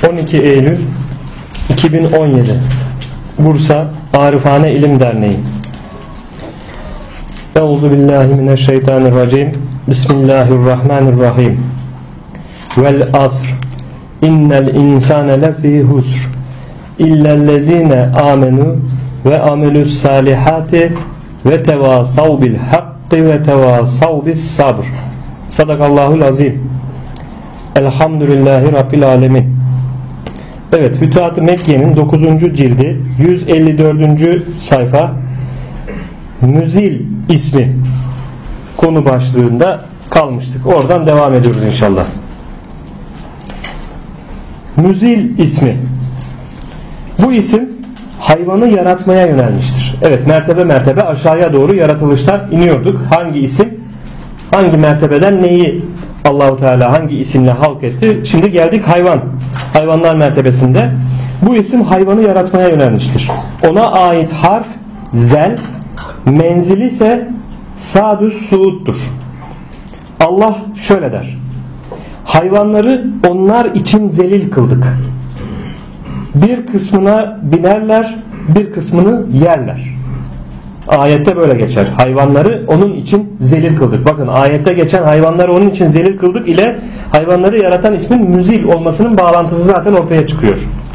12 Eylül 2017 Bursa Arifane İlim Derneği. Euzubillahimineşşeytanirracim. Bismillahirrahmanirrahim. Vel asr. İnnel insane lefî husr. İllellezîne âmenû ve amelus salihati ve tevasav bil hakkı ve tevasav bis sabr. Sadakallahul azim. Elhamdülillahi Rabbil alemin. Evet, Fütuhat-ı Mekke'nin 9. cildi 154. sayfa Müzil ismi konu başlığında kalmıştık. Oradan devam ediyoruz inşallah. Müzil ismi. Bu isim hayvanı yaratmaya yönelmiştir. Evet, mertebe mertebe aşağıya doğru yaratılıştan iniyorduk. Hangi isim, hangi mertebeden neyi Allahu Teala hangi isimle halk etti? Şimdi geldik hayvanlar mertebesinde. Bu isim hayvanı yaratmaya yönelmiştir. Ona ait harf zel, menzili ise sadüs suuddur. Allah şöyle der: hayvanları onlar için zelil kıldık. Bir kısmına binerler, bir kısmını yerler. Ayette böyle geçer. Hayvanları onun için zelil kıldık. Bakın, ayette geçen hayvanları onun için zelil kıldık ile hayvanları yaratan ismin müzil olmasının bağlantısı zaten ortaya çıkıyor.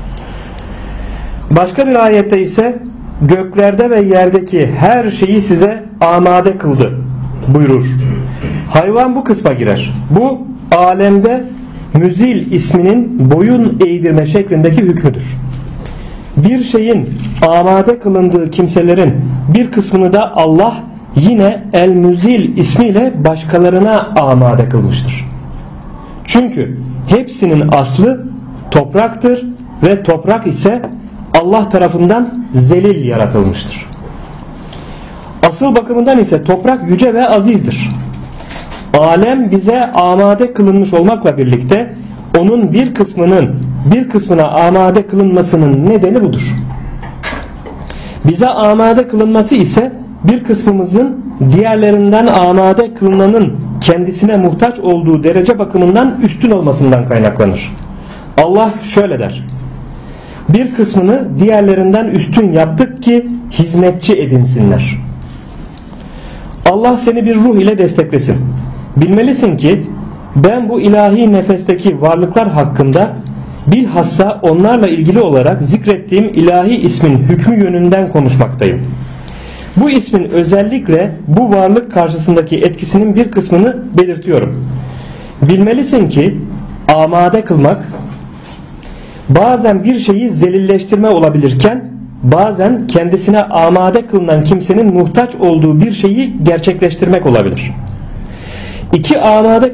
Başka bir ayette ise göklerde ve yerdeki her şeyi size amade kıldı buyurur. Hayvan bu kısma girer. Bu alemde müzil isminin boyun eğdirme şeklindeki hükmüdür. Bir şeyin amade kılındığı kimselerin bir kısmını da Allah yine el-müzil ismiyle başkalarına amade kılmıştır. Çünkü hepsinin aslı topraktır ve toprak ise Allah tarafından zelil yaratılmıştır. Asıl bakımından ise toprak yüce ve azizdir. Alem bize amade kılınmış olmakla birlikte onun bir kısmına amade kılınmasının nedeni budur. Bize amade kılınması ise bir kısmımızın diğerlerinden amade kılınanın kendisine muhtaç olduğu derece bakımından üstün olmasından kaynaklanır. Allah şöyle der: bir kısmını diğerlerinden üstün yaptık ki hizmetçi edinsinler. Allah seni bir ruh ile desteklesin. Bilmelisin ki ben bu ilahi nefesteki varlıklar hakkında bilhassa onlarla ilgili olarak zikrettiğim ilahi ismin hükmü yönünden konuşmaktayım. Bu ismin özellikle bu varlık karşısındaki etkisinin bir kısmını belirtiyorum. Bilmelisin ki amade kılmak bazen bir şeyi zelilleştirme olabilirken bazen kendisine amade kılınan kimsenin muhtaç olduğu bir şeyi gerçekleştirmek olabilir. İki amade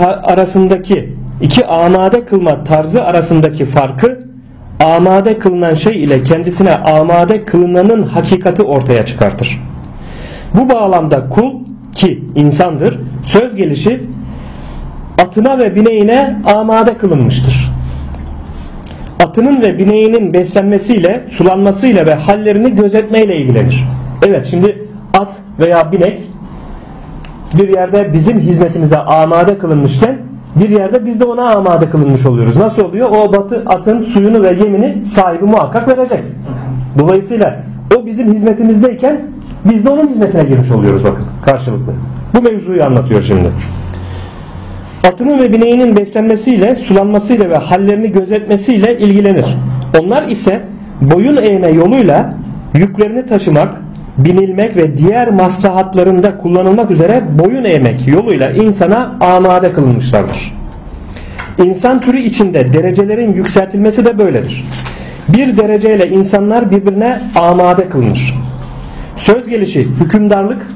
kılma tarzı arasındaki farkı amade kılınan şey ile kendisine amade kılınanın hakikati ortaya çıkartır. Bu bağlamda kul, ki insandır, söz gelişi atına ve bineğine amade kılınmıştır. Atının ve bineğinin beslenmesiyle, sulanmasıyla ve hallerini gözetmeyle ilgilenir. Evet, şimdi at veya binek bir yerde bizim hizmetimize amade kılınmışken bir yerde biz de ona amade kılınmış oluyoruz. Nasıl oluyor? O atın suyunu ve yemini sahibi muhakkak verecek. Dolayısıyla o bizim hizmetimizdeyken biz de onun hizmetine girmiş oluyoruz, bakın, karşılıklı. Bu mevzuyu anlatıyor şimdi. Atının ve bineğinin beslenmesiyle, sulanmasıyla ve hallerini gözetmesiyle ilgilenir. Onlar ise boyun eğme yoluyla yüklerini taşımak, binilmek ve diğer maslahatlarında kullanılmak üzere boyun eğmek yoluyla insana amade kılınmışlardır. İnsan türü içinde derecelerin yükseltilmesi de böyledir. Bir dereceyle insanlar birbirine amade kılınır. Söz gelişi hükümdarlık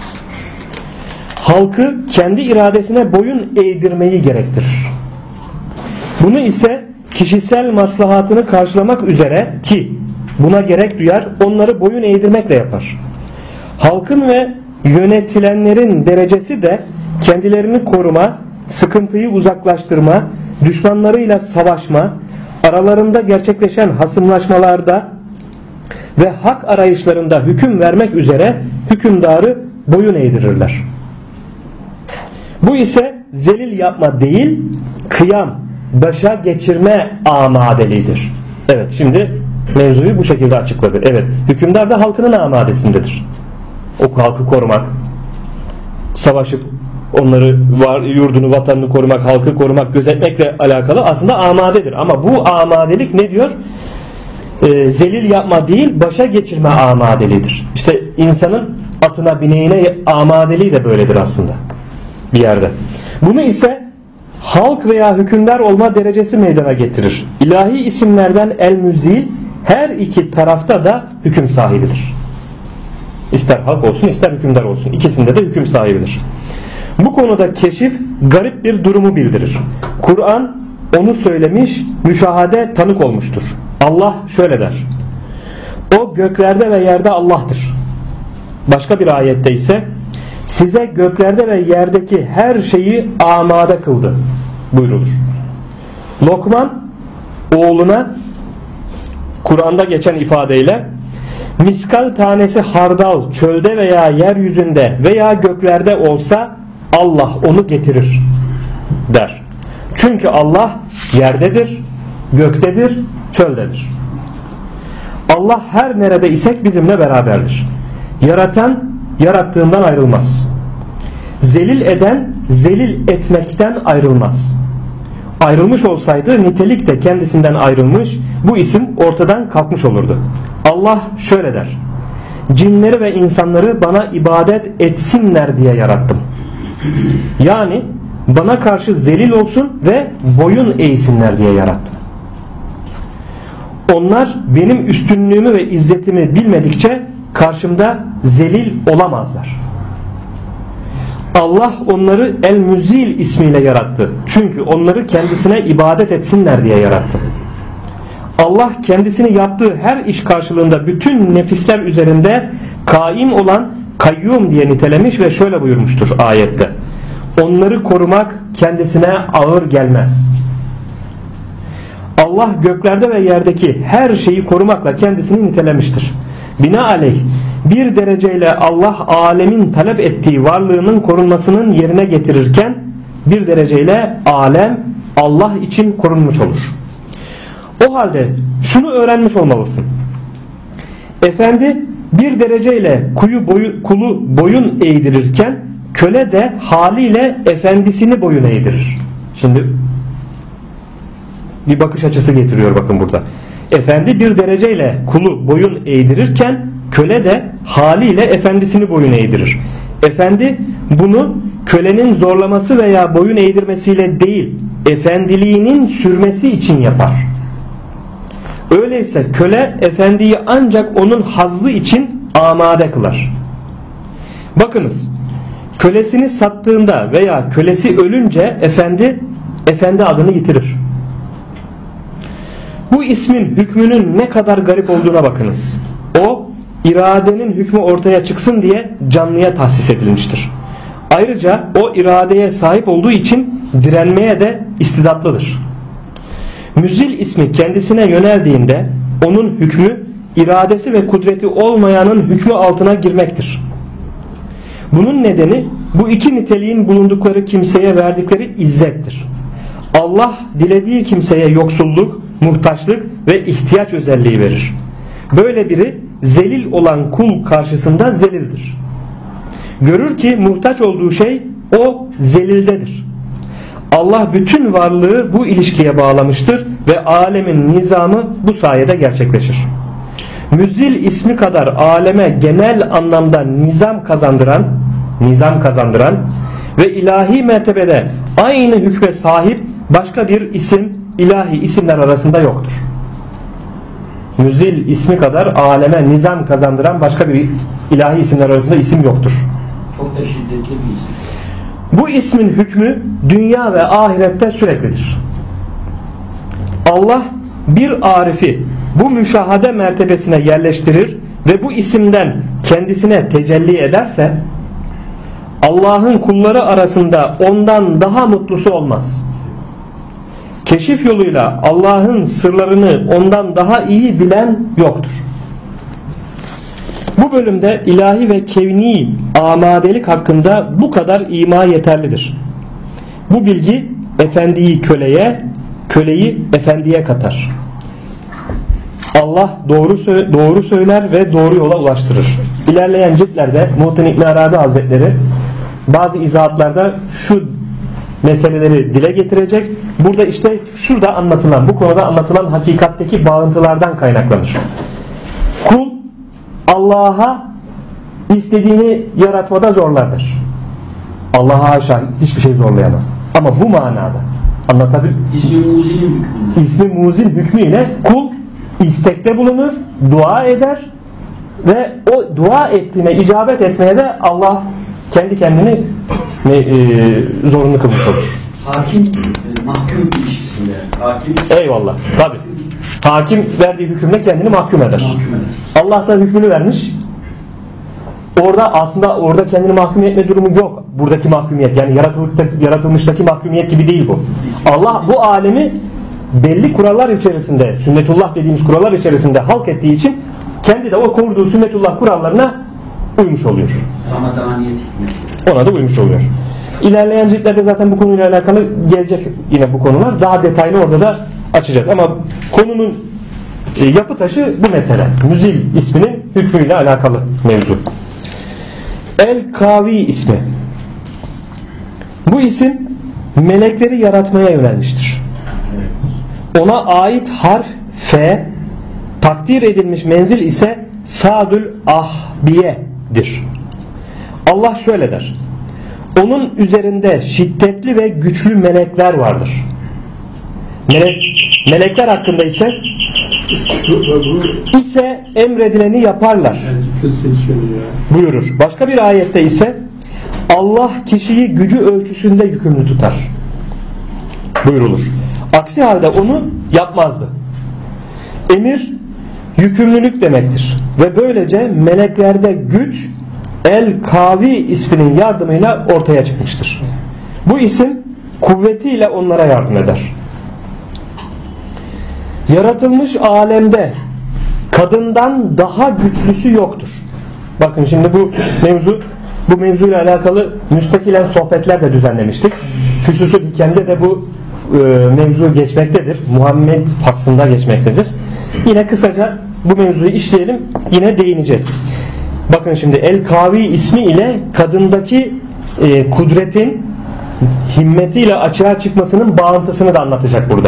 halkı kendi iradesine boyun eğdirmeyi gerektirir. Bunu ise kişisel maslahatını karşılamak üzere, ki buna gerek duyar, onları boyun eğdirmekle yapar. Halkın ve yönetilenlerin derecesi de kendilerini koruma, sıkıntıyı uzaklaştırma, düşmanlarıyla savaşma, aralarında gerçekleşen hasımlaşmalarda ve hak arayışlarında hüküm vermek üzere hükümdarı boyun eğdirirler. Bu ise zelil yapma değil, kıyam, başa geçirme amadeliğidir. Evet, şimdi mevzuyu bu şekilde açıkladı. Evet, hükümdar da halkının amadesindedir. O halkı korumak, savaşıp onları yurdunu, vatanını korumak, halkı korumak, gözetmekle alakalı aslında amadedir. Ama bu amadelik ne diyor? Zelil yapma değil, başa geçirme amadeliğidir. İşte insanın atına, bineğine amadeliği de böyledir aslında bir yerde. Bunu ise halk veya hükümdar olma derecesi meydana getirir. İlahi isimlerden el-müzil her iki tarafta da hüküm sahibidir. İster halk olsun, ister hükümdar olsun, ikisinde de hüküm sahibidir. Bu konuda keşif garip bir durumu bildirir. Kur'an onu söylemiş, müşahede tanık olmuştur. Allah şöyle der: o göklerde ve yerde Allah'tır. Başka bir ayette ise size göklerde ve yerdeki her şeyi amade kıldı buyrulur. Lokman oğluna Kur'an'da geçen ifadeyle miskal tanesi hardal çölde veya yeryüzünde veya göklerde olsa Allah onu getirir der. Çünkü Allah yerdedir, göktedir, çöldedir. Allah her nerede isek bizimle beraberdir. Yaratan yarattığından ayrılmaz. Zelil eden zelil etmekten ayrılmaz. Ayrılmış olsaydı nitelik de kendisinden ayrılmış, bu isim ortadan kalkmış olurdu. Allah şöyle der: cinleri ve insanları bana ibadet etsinler diye yarattım. Yani bana karşı zelil olsun ve boyun eğsinler diye yarattım. Onlar benim üstünlüğümü ve izzetimi bilmedikçe karşımda zelil olamazlar. Allah onları el-müzil ismiyle yarattı. Çünkü onları kendisine ibadet etsinler diye yarattı. Allah kendisini yaptığı her iş karşılığında bütün nefisler üzerinde kaim olan kayyum diye nitelemiş ve şöyle buyurmuştur ayette: onları korumak kendisine ağır gelmez. Allah göklerde ve yerdeki her şeyi korumakla kendisini nitelemiştir. Binaenaleyh bir dereceyle Allah alemin talep ettiği varlığının korunmasının yerine getirirken bir dereceyle alem Allah için korunmuş olur. O halde şunu öğrenmiş olmalısın: efendi bir dereceyle kulu boyun eğdirirken köle de haliyle efendisini boyun eğdirir. Şimdi bir bakış açısı getiriyor bakın burada. Efendi bir dereceyle kulu boyun eğdirirken köle de haliyle efendisini boyun eğdirir. Efendi bunu kölenin zorlaması veya boyun eğdirmesiyle değil, efendiliğinin sürmesi için yapar. Öyleyse köle efendiyi ancak onun hazzı için amade kılar. Bakınız, kölesini sattığında veya kölesi ölünce efendi adını yitirir. Bu ismin hükmünün ne kadar garip olduğuna bakınız. O iradenin hükmü ortaya çıksın diye canlıya tahsis edilmiştir. Ayrıca o iradeye sahip olduğu için direnmeye de istidatlıdır. Müzil ismi kendisine yöneldiğinde onun hükmü iradesi ve kudreti olmayanın hükmü altına girmektir. Bunun nedeni bu iki niteliğin bulundukları kimseye verdikleri izzettir. Allah dilediği kimseye yoksulluk, muhtaçlık ve ihtiyaç özelliği verir. Böyle biri zelil olan kul karşısında zelildir. Görür ki muhtaç olduğu şey o zelildedir. Allah bütün varlığı bu ilişkiye bağlamıştır ve alemin nizamı bu sayede gerçekleşir. Müzzil ismi kadar aleme genel anlamda nizam kazandıran ve ilahi mertebede aynı hükme sahip başka bir isim ilahi isimler arasında yoktur. Müzzil ismi kadar aleme nizam kazandıran başka bir ilahi isimler arasında isim yoktur. Çok da şiddetli bir isim. Bu ismin hükmü dünya ve ahirette süreklidir. Allah bir arifi bu müşahade mertebesine yerleştirir ve bu isimden kendisine tecelli ederse Allah'ın kulları arasında ondan daha mutlusu olmaz. Keşif yoluyla Allah'ın sırlarını ondan daha iyi bilen yoktur. Bu bölümde ilahi ve kevni amadelik hakkında bu kadar ima yeterlidir. Bu bilgi efendiyi köleye, köleyi efendiye katar. Allah doğru söyler ve doğru yola ulaştırır. İlerleyen ciltlerde Muhittin İbn Arabi Hazretleri bazı izahatlarda şu meseleleri dile getirecek. Burada işte şurada anlatılan, bu konuda anlatılan hakikatteki bağıntılardan kaynaklanır. Kul Allah'a istediğini yaratmada zorlardır. Allah'a haşa hiçbir şey zorlayamaz. Ama bu manada anlatabilir. İsmi muzin hükmüyle kul istekte bulunur, dua eder ve o dua ettiğine icabet etmeye de Allah kendi kendini zorunlu kılmış olur. Hakim mahkum ilişkisinde. Hakim. Eyvallah. Tabii. Hakim verdiği hükümle kendini mahkum eder. Allah da hükmünü vermiş. Orada kendini mahkum etme durumu yok. Buradaki mahkumiyet, yani yaratılmıştaki mahkumiyet gibi değil bu. Allah bu alemi belli kurallar içerisinde, sünnetullah dediğimiz kurallar içerisinde halk ettiği için kendi de o kurduğu sünnetullah kurallarına uymuş oluyor. Ona da uymuş oluyor. İlerleyen ciltlerde zaten bu konuyla alakalı gelecek yine bu konular. Daha detaylı orada da açacağız. Ama konunun yapı taşı bu mesele. Müzil isminin hükmüyle alakalı mevzu. El-Kavi ismi. Bu isim melekleri yaratmaya yönelmiştir. Ona ait harf F, takdir edilmiş menzil ise Sadül Ahbiye'dir. Allah şöyle der: onun üzerinde şiddetli ve güçlü melekler vardır. Melekler hakkında ise emredileni yaparlar buyurur. Başka bir ayette ise Allah kişiyi gücü ölçüsünde yükümlü tutar buyurulur. Aksi halde onu yapmazdı. Emir yükümlülük demektir ve böylece meleklerde güç El-Kavi isminin yardımıyla ortaya çıkmıştır. Bu isim kuvvetiyle onlara yardım eder. Yaratılmış alemde kadından daha güçlüsü yoktur. Bakın şimdi bu mevzuyla alakalı müstakilen sohbetler de düzenlemiştik. Füsusül Hikem'de de bu mevzu geçmektedir. Muhammed faslında geçmektedir. Yine kısaca bu mevzuyu işleyelim. Yine değineceğiz. Bakın şimdi El-Kavi ismi ile kadındaki kudretin himmetiyle açığa çıkmasının bağıntısını da anlatacak burada.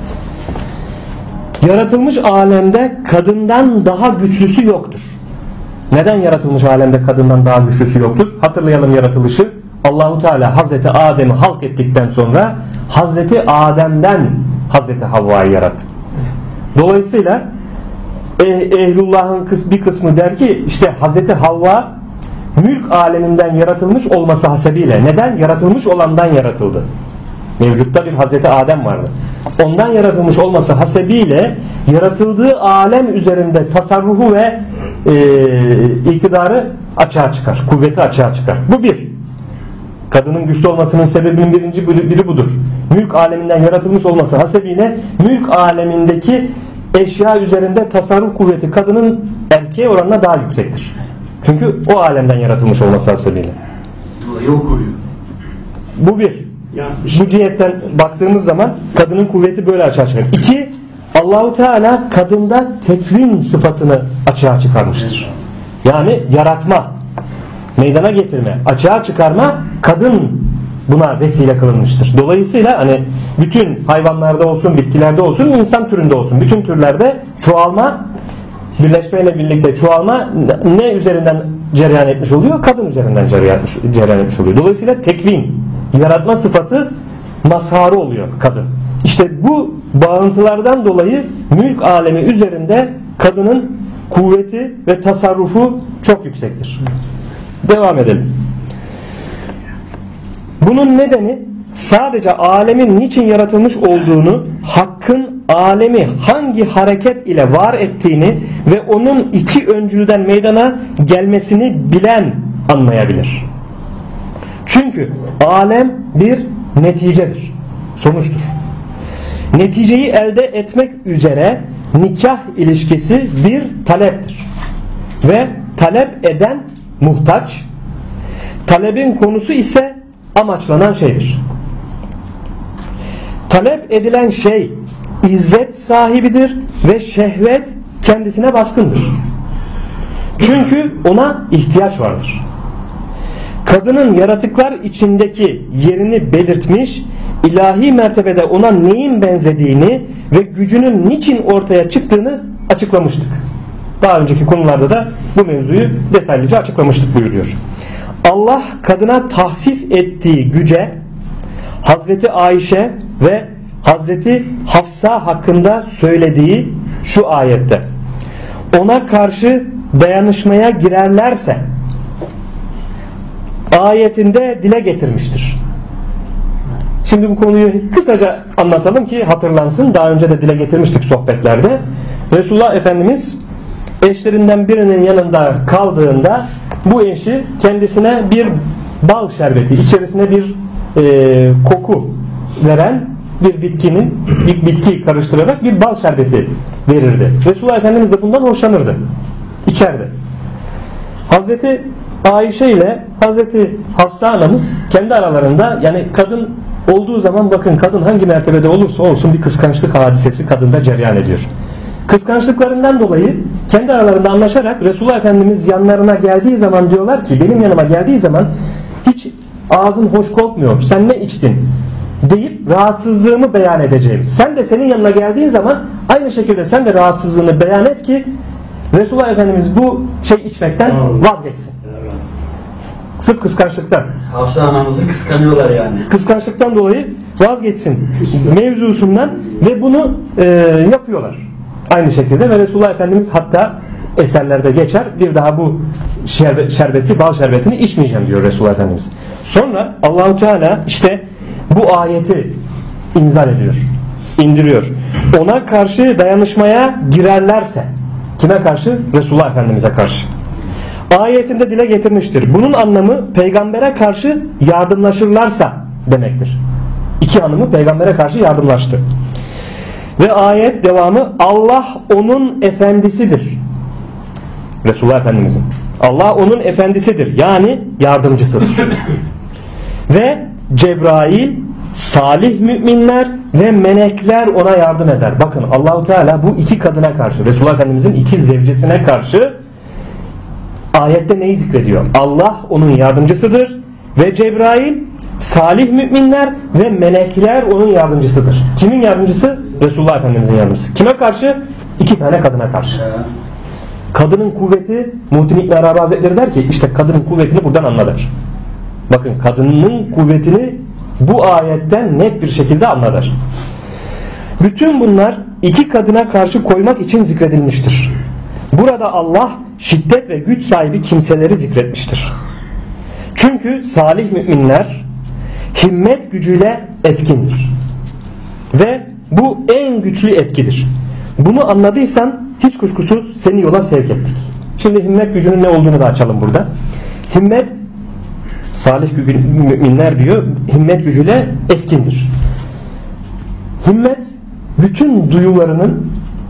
Yaratılmış alemde kadından daha güçlüsü yoktur. Neden yaratılmış alemde kadından daha güçlüsü yoktur? Hatırlayalım yaratılışı. Allahu Teala Hazreti Adem'i halk ettikten sonra Hazreti Adem'den Hazreti Havva'yı yarattı. Dolayısıyla ehlullah'ın bir kısmı der ki işte Hazreti Havva mülk aleminden yaratılmış olması hasebiyle, neden? Yaratılmış olandan yaratıldı. Mevcutta bir Hazreti Adem vardı. Ondan yaratılmış olması hasebiyle yaratıldığı alem üzerinde tasarrufu ve iktidarı açığa çıkar. Kuvveti açığa çıkar. Bu bir. Kadının güçlü olmasının sebebinin biri budur. Mülk aleminden yaratılmış olması hasebiyle mülk alemindeki eşya üzerinde tasarruf kuvveti kadının erkeğe oranla daha yüksektir. Çünkü o alemden yaratılmış olması hasebiyle. Bu bir. Bu cihetten baktığımız zaman kadının kuvveti böyle açığa çıkar. İki, Allahu Teala kadında tekvin sıfatını açığa çıkarmıştır. Yani yaratma, meydana getirme, açığa çıkarma, kadın buna vesile kılınmıştır. Dolayısıyla hani bütün hayvanlarda olsun, bitkilerde olsun, insan türünde olsun, bütün türlerde çoğalma, birleşmeyle birlikte çoğalma ne üzerinden cereyan etmiş oluyor? Kadın üzerinden cereyan etmiş oluyor. Dolayısıyla tekvin, yaratma sıfatı mazharı oluyor kadın. İşte bu bağıntılardan dolayı mülk alemi üzerinde kadının kuvveti ve tasarrufu çok yüksektir. Devam edelim. Bunun nedeni sadece alemin niçin yaratılmış olduğunu, Hakk'ın alemi hangi hareket ile var ettiğini ve onun iki öncülden meydana gelmesini bilen anlayabilir. Çünkü alem bir neticedir, sonuçtur. Neticeyi elde etmek üzere nikah ilişkisi bir taleptir. Ve talep eden muhtaç, talebin konusu ise amaçlanan şeydir. talep edilen şey izzet sahibidir ve şehvet kendisine baskındır. Çünkü ona ihtiyaç vardır. Kadının yaratıklar içindeki yerini belirtmiş, ilahi mertebede ona neyin benzediğini ve gücünün niçin ortaya çıktığını açıklamıştık. Daha önceki konularda da bu mevzuyu detaylıca açıklamıştık buyuruyor. Allah kadına tahsis ettiği güce Hazreti Ayşe ve Hazreti Hafsa hakkında söylediği şu ayette: ona karşı dayanışmaya girerlerse ayetinde dile getirmiştir. Şimdi bu konuyu kısaca anlatalım ki hatırlansın. Daha önce de dile getirmiştik sohbetlerde. Resulullah Efendimiz eşlerinden birinin yanında kaldığında bu eşi kendisine bir bal şerbeti, içerisine bir koku veren bir bitkiyi karıştırarak bir bal şerbeti verirdi. Resulullah Efendimiz de bundan hoşlanırdı. İçerdi. Hazreti Ayşe ile Hazreti Hafsa anamız kendi aralarında, yani kadın olduğu zaman bakın, kadın hangi mertebede olursa olsun bir kıskançlık hadisesi kadında cereyan ediyor. Kıskançlıklarından dolayı kendi aralarında anlaşarak Resulullah Efendimiz yanlarına geldiği zaman diyorlar ki, benim yanıma geldiği zaman hiç ağzın hoş kokmuyor, sen ne içtin deyip rahatsızlığımı beyan edeceğim. Sen de senin yanına geldiğin zaman aynı şekilde sen de rahatsızlığını beyan et ki Resulullah Efendimiz bu şey içmekten vazgeçsin. Sırf kıskançlıktan. Hafsa anamızı kıskanıyorlar yani. Kıskançlıktan dolayı vazgeçsin mevzusundan ve bunu yapıyorlar. Aynı şekilde ve Resulullah Efendimiz hatta eserlerde geçer, bir daha bu şerbeti, bal şerbetini içmeyeceğim diyor Resulullah Efendimiz. Sonra Allahu Teala işte bu ayeti inzal ediyor, indiriyor. Ona karşı dayanışmaya girerlerse, kime karşı? Resulullah Efendimiz'e karşı. Ayetinde dile getirmiştir. Bunun anlamı peygambere karşı yardımlaşırlarsa demektir. İki hanımı peygambere karşı yardımlaştı. Ve ayet devamı, Allah onun efendisidir. Resulullah Efendimiz'in. Allah onun efendisidir. Yani yardımcısıdır. Ve Cebrail, salih müminler ve melekler ona yardım eder. Bakın Allahu Teala bu iki kadına karşı, Resulullah Efendimiz'in iki zevcesine karşı ayette neyi zikrediyor? Allah onun yardımcısıdır ve Cebrail, salih müminler ve melekler onun yardımcısıdır. Kimin yardımcısı? Resulullah Efendimiz'in yardımcısı. Kime karşı? İki tane kadına karşı. Kadının kuvveti, Muhittin İbn Arabi Hazretleri der ki, işte kadının kuvvetini buradan anlar. Bakın, kadının kuvvetini bu ayetten net bir şekilde anlar. Bütün bunlar iki kadına karşı koymak için zikredilmiştir. Burada Allah şiddet ve güç sahibi kimseleri zikretmiştir. Çünkü salih müminler himmet gücüyle etkindir. Ve bu en güçlü etkidir. Bunu anladıysan hiç kuşkusuz seni yola sevk ettik. Şimdi himmet gücünün ne olduğunu da açalım burada. Himmet, salih müminler diyor, himmet gücüyle etkindir. Himmet bütün duyularının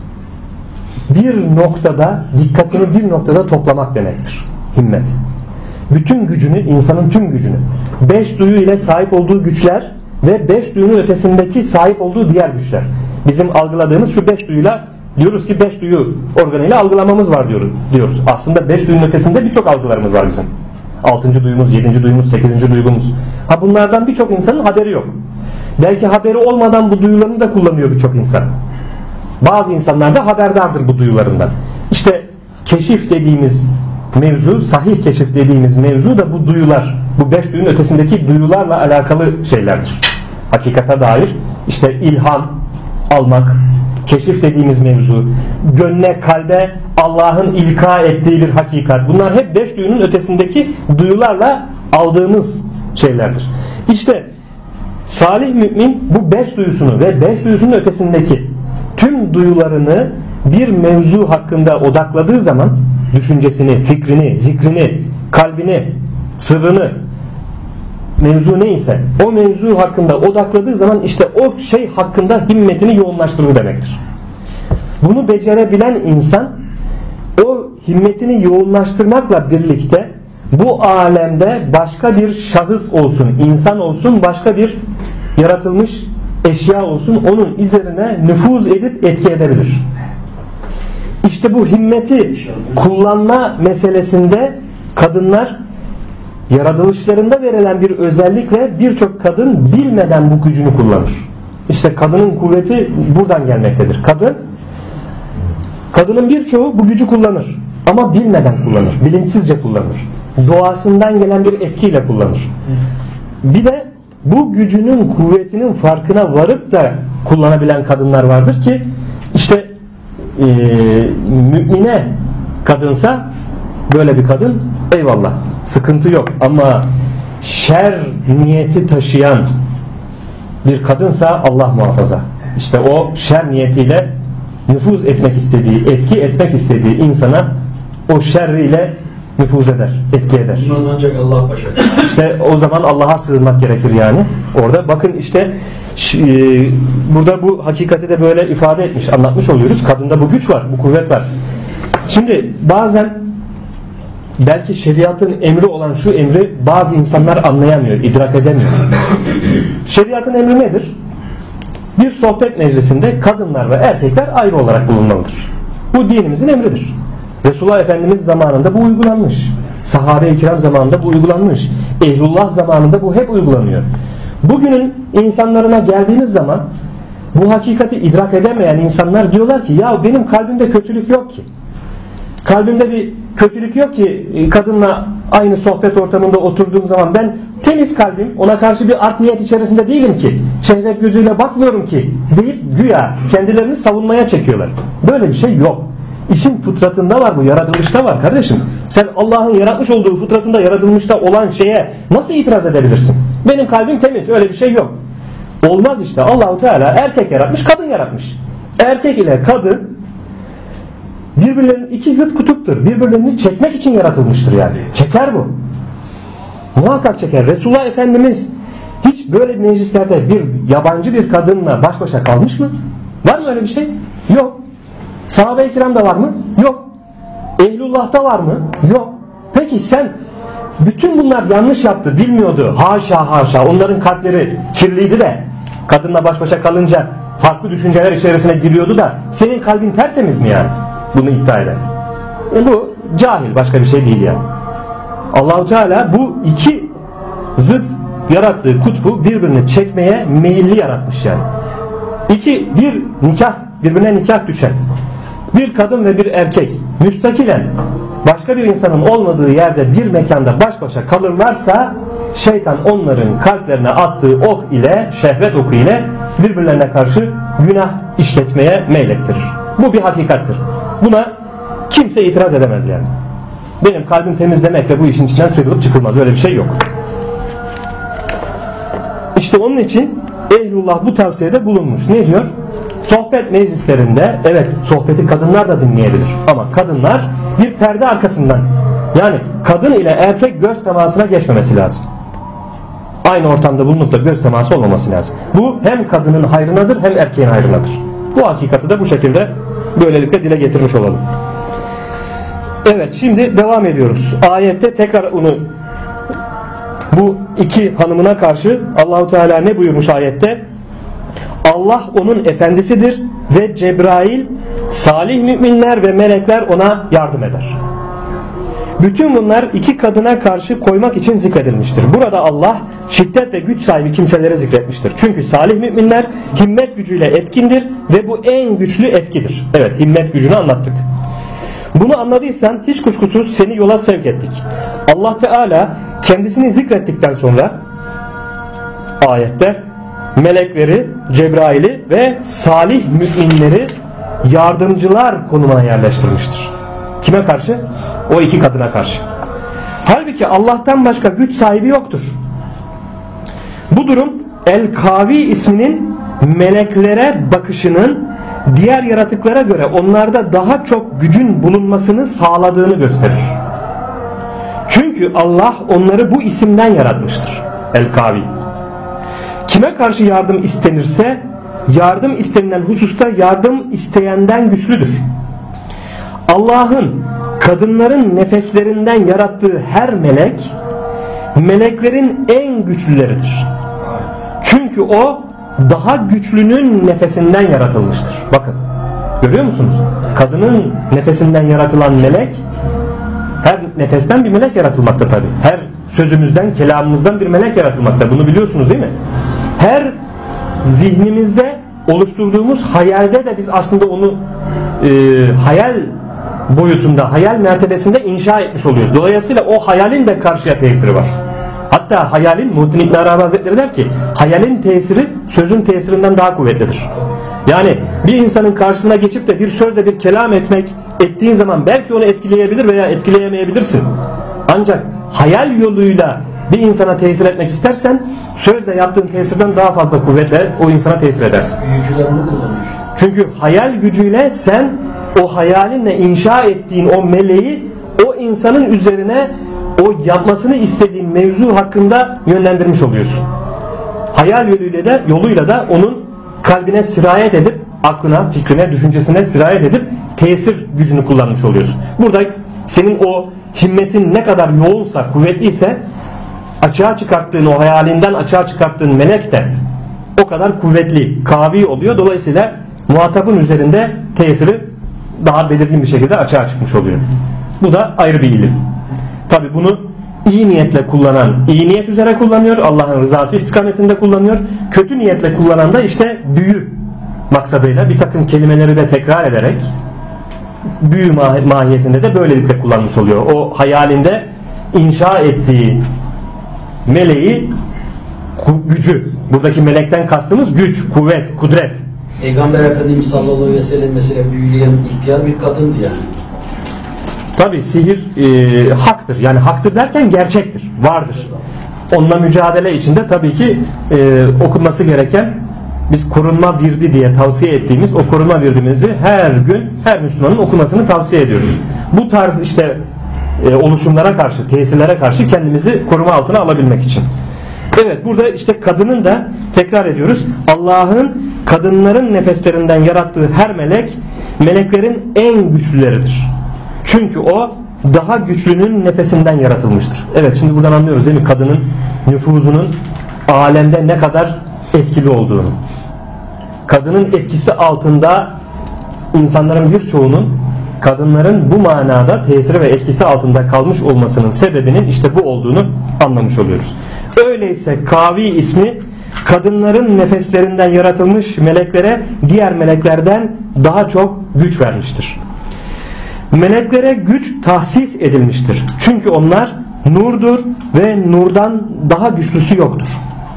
bir noktada, dikkatini bir noktada toplamak demektir. Himmet. Bütün gücünü, insanın tüm gücünü, 5 duyu ile sahip olduğu güçler ve 5 duyunun ötesindeki sahip olduğu diğer güçler. Bizim algıladığımız şu 5 duyuyla diyoruz ki 5 duyu organıyla algılamamız var diyoruz. Aslında 5 duyunun ötesinde birçok algılarımız var bizim. 6. duyumuz, 7. duyumuz, 8. duygumuz. Bunlardan birçok insanın haberi yok. Belki haberi olmadan bu duyularını da kullanıyor birçok insan. Bazı insanlar da haberdardır bu duyularından. İşte keşif dediğimiz mevzu, sahih keşif dediğimiz mevzu da bu duyular, bu 5 duyunun ötesindeki duyularla alakalı şeylerdir. Hakikate dair işte ilham almak, keşif dediğimiz mevzu, gönle, kalbe Allah'ın ilka ettiği bir hakikat. Bunlar hep 5 duyunun ötesindeki duyularla aldığımız şeylerdir. İşte salih mümin bu 5 duyusunu ve 5 duyusunun ötesindeki tüm duyularını bir mevzu hakkında odakladığı zaman, düşüncesini, fikrini, zikrini, kalbini, sırrını, mevzu neyse o mevzu hakkında odakladığı zaman işte o şey hakkında himmetini yoğunlaştırır demektir. Bunu becerebilen insan o himmetini yoğunlaştırmakla birlikte bu alemde başka bir şahıs olsun, insan olsun, başka bir yaratılmış eşya olsun onun üzerine nüfuz edip etki edebilir. İşte bu himmeti kullanma meselesinde kadınlar yaratılışlarında verilen bir özellikle birçok kadın bilmeden bu gücünü kullanır. İşte kadının kuvveti buradan gelmektedir. Kadının birçoğu bu gücü kullanır ama bilmeden kullanır, bilinçsizce kullanır. Doğasından gelen bir etkiyle kullanır. Bir de bu gücünün kuvvetinin farkına varıp da kullanabilen kadınlar vardır ki işte mümine kadınsa böyle bir kadın eyvallah sıkıntı yok ama şer niyeti taşıyan bir kadınsa Allah muhafaza işte o şer niyetiyle nüfuz etmek istediği, etki etmek istediği insana o şerriyle nüfuz eder, etki eder. Bundan ancak Allah başar. İşte o zaman Allah'a sığınmak gerekir yani. Orada bakın işte burada bu hakikati de böyle ifade etmiş, anlatmış oluyoruz. Kadında bu güç var, bu kuvvet var. Şimdi bazen belki şeriatın emri olan şu emri bazı insanlar anlayamıyor, idrak edemiyor. Şeriatın emri nedir? Bir sohbet meclisinde kadınlar ve erkekler ayrı olarak bulunmalıdır. Bu dinimizin emridir. Resulullah Efendimiz zamanında bu uygulanmış. Sahabe-i kiram zamanında bu uygulanmış. Ehlullah zamanında bu hep uygulanıyor. Bugünün insanlarına geldiğimiz zaman bu hakikati idrak edemeyen insanlar diyorlar ki ya benim kalbimde kötülük yok ki. Kalbimde bir kötülük yok ki kadınla aynı sohbet ortamında oturduğum zaman ben temiz kalbim, ona karşı bir art niyet içerisinde değilim ki, şehvet gözüyle bakmıyorum ki deyip güya kendilerini savunmaya çekiyorlar. Böyle bir şey yok. İşin fıtratında var bu, yaratılışta var kardeşim. Sen Allah'ın yaratmış olduğu fıtratında yaratılmışta olan şeye nasıl itiraz edebilirsin? Benim kalbim temiz, öyle bir şey yok. Olmaz işte. Allahu Teala erkek yaratmış, kadın yaratmış. Erkek ile kadın birbirlerinin iki zıt kutuptur. Birbirlerini çekmek için yaratılmıştır yani. Çeker bu. Muhakkak çeker. Resulullah Efendimiz hiç böyle meclislerde bir yabancı bir kadınla baş başa kalmış mı? Var mı öyle bir şey? Yok. Sahabe-i kiramda var mı? Yok. Ehlullah'ta var mı? Yok. Peki sen bütün bunlar yanlış yaptı, bilmiyordu. Haşa haşa. Onların kalpleri kirliydi de kadınla baş başa kalınca farklı düşünceler içerisine giriyordu da senin kalbin tertemiz mi yani? Bunu iddia eden. Bu cahil, başka bir şey değil yani. Allah-u Teala bu iki zıt yarattığı kutbu birbirini çekmeye meyilli yaratmış yani. Bir nikah, birbirine nikah düşen bir kadın ve bir erkek müstakilen başka bir insanın olmadığı yerde bir mekanda baş başa kalırlarsa şeytan onların kalplerine attığı ok ile, şehvet oku ile birbirlerine karşı günah işletmeye meylettirir. Bu bir hakikattir. Buna kimse itiraz edemez yani. Benim kalbim temiz demekle bu işin içinden sıyrılıp çıkılmaz. Öyle bir şey yok. İşte onun için Ehlullah bu tavsiyede bulunmuş. Ne diyor? Sohbet meclislerinde evet sohbeti kadınlar da dinleyebilir. Ama kadınlar bir perde arkasından yani kadın ile erkek göz temasına geçmemesi lazım. Aynı ortamda bulunup da göz teması olmaması lazım. Bu hem kadının hayrınadır hem erkeğin hayrınadır. Bu hakikati de bu şekilde böylelikle dile getirmiş olalım. Evet şimdi devam ediyoruz. Ayette tekrar onu bu iki hanımına karşı Allahu Teala ne buyurmuş ayette? Allah onun efendisidir ve Cebrail, salih müminler ve melekler ona yardım eder. Bütün bunlar iki kadına karşı koymak için zikredilmiştir. Burada Allah şiddet ve güç sahibi kimseleri zikretmiştir. Çünkü salih müminler himmet gücüyle etkindir ve bu en güçlü etkidir. Evet, himmet gücünü anlattık. Bunu anladıysan hiç kuşkusuz seni yola sevk ettik. Allah Teala kendisini zikrettikten sonra ayette melekleri, Cebrail'i ve salih müminleri yardımcılar konumuna yerleştirmiştir. Kime karşı? O iki kadına karşı. Halbuki Allah'tan başka güç sahibi yoktur. Bu durum El-Kavi isminin meleklere bakışının diğer yaratıklara göre onlarda daha çok gücün bulunmasını sağladığını gösterir. Çünkü Allah onları bu isimden yaratmıştır. El-Kavi. Kime karşı yardım istenirse yardım istenilen hususta yardım isteyenden güçlüdür. Allah'ın kadınların nefeslerinden yarattığı her melek meleklerin en güçlüleridir. Çünkü o daha güçlünün nefesinden yaratılmıştır. Bakın, görüyor musunuz? Kadının nefesinden yaratılan melek, her nefesten bir melek yaratılmakta tabi. Her sözümüzden, kelamımızdan bir melek yaratılmakta. Bunu biliyorsunuz değil mi? Her zihnimizde oluşturduğumuz hayalde de biz aslında onu hayal boyutunda, hayal mertebesinde inşa etmiş oluyoruz. Dolayısıyla o hayalin de karşıya tesiri var. Hatta hayalin, Muhittin İbn Arabi Hazretleri der ki, hayalin tesiri sözün tesirinden daha kuvvetlidir. Yani bir insanın karşısına geçip de bir sözle bir kelam ettiğin zaman belki onu etkileyebilir veya etkileyemeyebilirsin. Ancak hayal yoluyla bir insana tesir etmek istersen sözle yaptığın tesirden daha fazla kuvvetle o insana tesir edersin. Büyücüler bunu kullanıyor. Çünkü hayal gücüyle sen o hayalinle inşa ettiğin o meleği o insanın üzerine o yapmasını istediğin mevzu hakkında yönlendirmiş oluyorsun. Hayal yoluyla da onun kalbine sirayet edip, aklına, fikrine, düşüncesine sirayet edip tesir gücünü kullanmış oluyorsun. Burada senin o himmetin ne kadar yoğunsa, kuvvetliyse açığa çıkarttığın, o hayalinden açığa çıkarttığın melek de o kadar kuvvetli, kavi oluyor. Dolayısıyla muhatabın üzerinde tesiri daha belirgin bir şekilde açığa çıkmış oluyor. Bu da ayrı bir ilim. Tabi bunu iyi niyetle kullanan, iyi niyet üzere kullanıyor, Allah'ın rızası istikametinde kullanıyor. Kötü niyetle kullanan da işte büyü maksadıyla bir takım kelimeleri de tekrar ederek büyü mahiyetinde de böylelikle kullanmış oluyor. O hayalinde inşa ettiği meleği, gücü, buradaki melekten kastımız güç, kuvvet, kudret. Peygamber Efendimiz sallallahu aleyhi ve sellem mesela büyüleyen ihtiyar bir kadındı yani. Tabi sihir haktır. Yani haktır derken gerçektir, vardır. Onunla mücadele içinde tabii ki okunması gereken, biz korunma virdi diye tavsiye ettiğimiz o korunma virdimizi her gün her Müslümanın okumasını tavsiye ediyoruz. Bu tarz işte oluşumlara karşı, tesirlere karşı kendimizi koruma altına alabilmek için. Evet, burada işte kadının da, tekrar ediyoruz, Allah'ın kadınların nefeslerinden yarattığı her melek, meleklerin en güçlüleridir. Çünkü o daha güçlünün nefesinden yaratılmıştır. Evet, şimdi buradan anlıyoruz değil mi? Kadının nüfuzunun alemde ne kadar etkili olduğunu. Kadının etkisi altında insanların birçoğunun, kadınların bu manada tesiri ve etkisi altında kalmış olmasının sebebinin işte bu olduğunu anlamış oluyoruz. Öyleyse Kavi ismi kadınların nefeslerinden yaratılmış meleklere diğer meleklerden daha çok güç vermiştir. Meleklere güç tahsis edilmiştir. Çünkü onlar nurdur ve nurdan daha güçlüsü yoktur.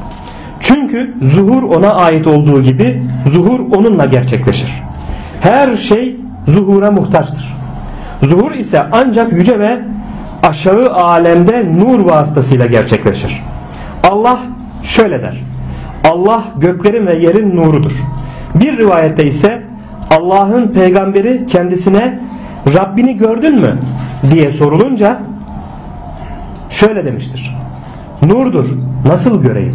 Çünkü zuhur ona ait olduğu gibi zuhur onunla gerçekleşir. Her şey zuhura muhtaçtır. Zuhur ise ancak yüce ve aşağı alemde nur vasıtasıyla gerçekleşir. Allah şöyle der: Allah göklerin ve yerin nurudur. Bir rivayette ise Allah'ın peygamberi kendisine Rabbini gördün mü diye sorulunca şöyle demiştir: nurdur, nasıl göreyim?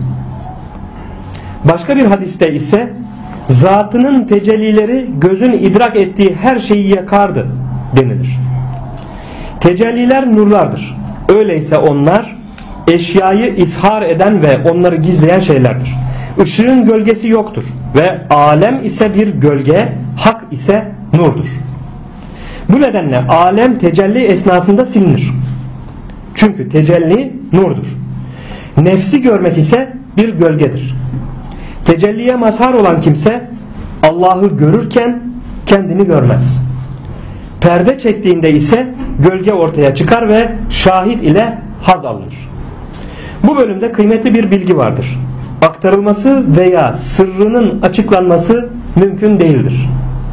Başka bir hadiste ise zatının tecellileri gözün idrak ettiği her şeyi yakardı denilir. Tecelliler nurlardır. Öyleyse onlar eşyayı ishar eden ve onları gizleyen şeylerdir. Işığın gölgesi yoktur ve alem ise bir gölge, hak ise nurdur. Bu nedenle alem tecelli esnasında silinir. Çünkü tecelli nurdur. Nefsi görmek ise bir gölgedir. Tecelliye mazhar olan kimse Allah'ı görürken kendini görmez. Perde çektiğinde ise gölge ortaya çıkar ve şahit ile haz alınır. Bu bölümde kıymetli bir bilgi vardır. Aktarılması veya sırrının açıklanması mümkün değildir.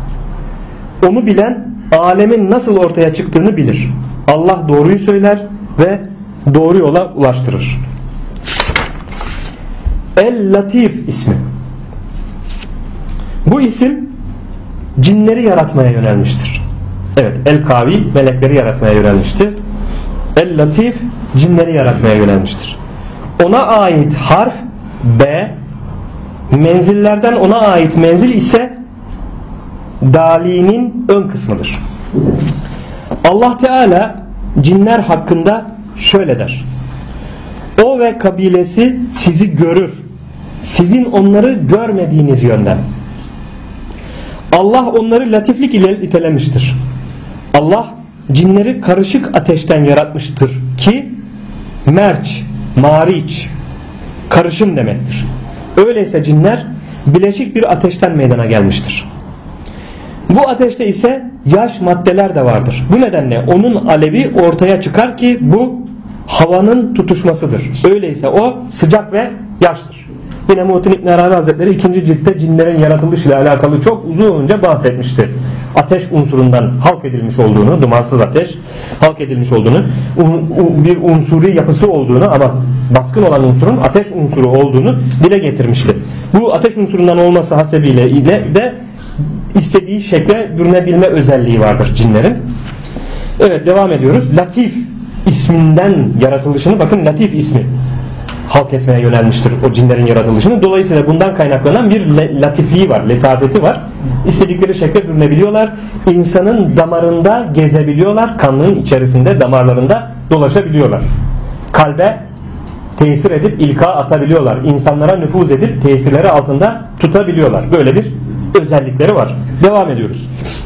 Onu bilen alemin nasıl ortaya çıktığını bilir. Allah doğruyu söyler ve doğru yola ulaştırır. El-Latif ismi. Bu isim cinleri yaratmaya yönelmiştir. Evet, El-Kavi melekleri yaratmaya yönelmiştir. El-Latif cinleri yaratmaya yönelmiştir. Ona ait harf B, menzillerden ona ait menzil ise Dali'nin ön kısmıdır. Allah Teala cinler hakkında şöyle der: o ve kabilesi sizi görür, sizin onları görmediğiniz yönden. Allah onları latiflik ile nitelemiştir. Allah cinleri karışık ateşten yaratmıştır ki merç, mariç, karışım demektir. Öyleyse cinler bileşik bir ateşten meydana gelmiştir. Bu ateşte ise yaş maddeler de vardır. Bu nedenle onun alevi ortaya çıkar ki bu havanın tutuşmasıdır. Öyleyse o sıcak ve yaştır. Yine Muhittin İbn Arabi Hazretleri 2. ciltte cinlerin yaratılışıyla alakalı çok uzunca bahsetmişti. Ateş unsurundan halk edilmiş olduğunu, dumansız ateş halk edilmiş olduğunu, bir unsuri yapısı olduğunu ama baskın olan unsurun ateş unsuru olduğunu dile getirmişti. Bu ateş unsurundan olması hasebiyle de istediği şekle bürünebilme özelliği vardır cinlerin. Evet, devam ediyoruz. Latif isminden yaratılışını, bakın Latif ismi halk etmeye yönelmiştir o cinlerin yaratılışını. Dolayısıyla bundan kaynaklanan bir latifliği var, letafeti var. İstedikleri şekle bürünebiliyorlar. İnsanın damarında gezebiliyorlar. Kanının içerisinde, damarlarında dolaşabiliyorlar. Kalbe tesir edip ilka atabiliyorlar. İnsanlara nüfuz edip tesirleri altında tutabiliyorlar. Böyle bir özellikleri var. Devam ediyoruz.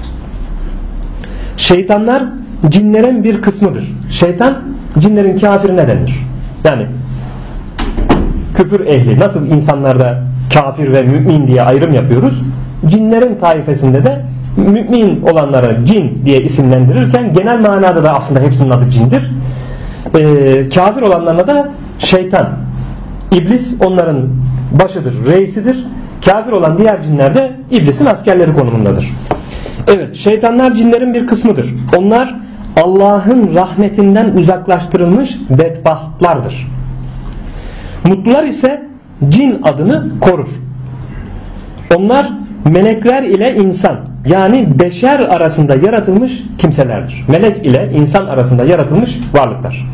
Şeytanlar cinlerin bir kısmıdır. Şeytan cinlerin kafirine denir. Yani küfür ehli, nasıl insanlarda kafir ve mümin diye ayrım yapıyoruz, cinlerin taifesinde de mümin olanlara cin diye isimlendirirken genel manada da aslında hepsinin adı cindir. Kafir olanlarına da şeytan, iblis onların başıdır, reisidir. Kafir olan diğer cinler de iblisin askerleri konumundadır. Evet, şeytanlar cinlerin bir kısmıdır. Onlar Allah'ın rahmetinden uzaklaştırılmış bedbahtlardır. Mutlular ise cin adını korur. Onlar melekler ile insan, yani beşer arasında yaratılmış kimselerdir. Melek ile insan arasında yaratılmış varlıklar.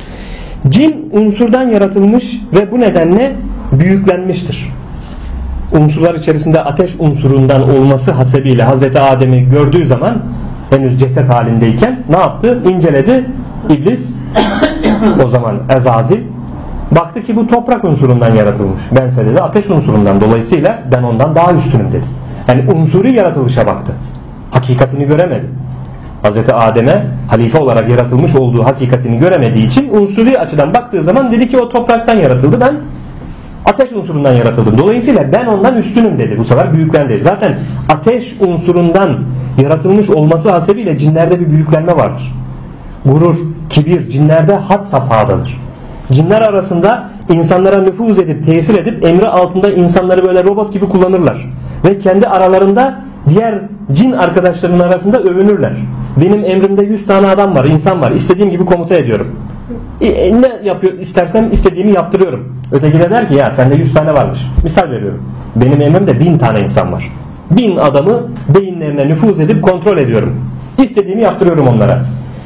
Cin unsurdan yaratılmış ve bu nedenle büyüklenmiştir. Unsurlar içerisinde ateş unsurundan olması hasebiyle Hazreti Adem'i gördüğü zaman henüz ceset halindeyken ne yaptı? İnceledi. İblis, o zaman Ezazil, baktı ki bu toprak unsurundan yaratılmış. Bense dedi ateş unsurundan, dolayısıyla ben ondan daha üstünüm dedi. Yani unsuri yaratılışa baktı. Hakikatini göremedi. Hazreti Adem'e halife olarak yaratılmış olduğu hakikatini göremediği için unsuri açıdan baktığı zaman dedi ki o topraktan yaratıldı, ben ateş unsurundan yaratıldım. Dolayısıyla ben ondan üstünüm dedi. Bu sefer büyüklendi. Zaten ateş unsurundan yaratılmış olması hasebiyle cinlerde bir büyüklenme vardır. Gurur, kibir cinlerde had safhadadır. Cinler arasında insanlara nüfuz edip, tesir edip emri altında insanları böyle robot gibi kullanırlar. Ve kendi aralarında diğer cin arkadaşlarının arasında övünürler. Benim emrimde 100 tane adam var, insan var. İstediğim gibi komuta ediyorum. Ne yapıyor? İstersem istediğimi yaptırıyorum. Öteki de der ki ya sende 100 tane varmış. Misal veriyorum. Benim emrimde 1000 tane insan var. 1000 adamı beyinlerine nüfuz edip kontrol ediyorum. İstediğimi yaptırıyorum onlara.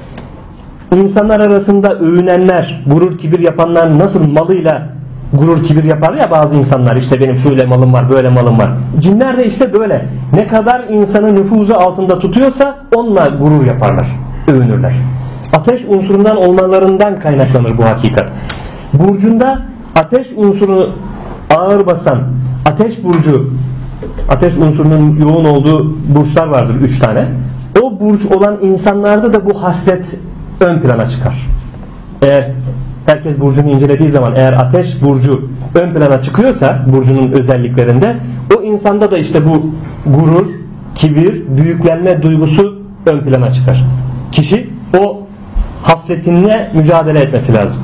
İnsanlar arasında övünenler, gurur kibir yapanlar nasıl malıyla gurur kibir yapar ya bazı insanlar, işte benim şöyle malım var, böyle malım var. Cinler de işte böyle. Ne kadar insanı nüfuzu altında tutuyorsa onunla gurur yaparlar, övünürler. Ateş unsurundan olmalarından kaynaklanır bu hakikat. Burcunda ateş unsuru ağır basan, ateş burcu, ateş unsurunun yoğun olduğu burçlar vardır 3 tane. O burç olan insanlarda da bu haslet ön plana çıkar. Eğer herkes burcunu incelediği zaman eğer ateş burcu ön plana çıkıyorsa burcunun özelliklerinde, o insanda da işte bu gurur, kibir, büyüklenme duygusu ön plana çıkar. Kişi o hasletinle mücadele etmesi lazım.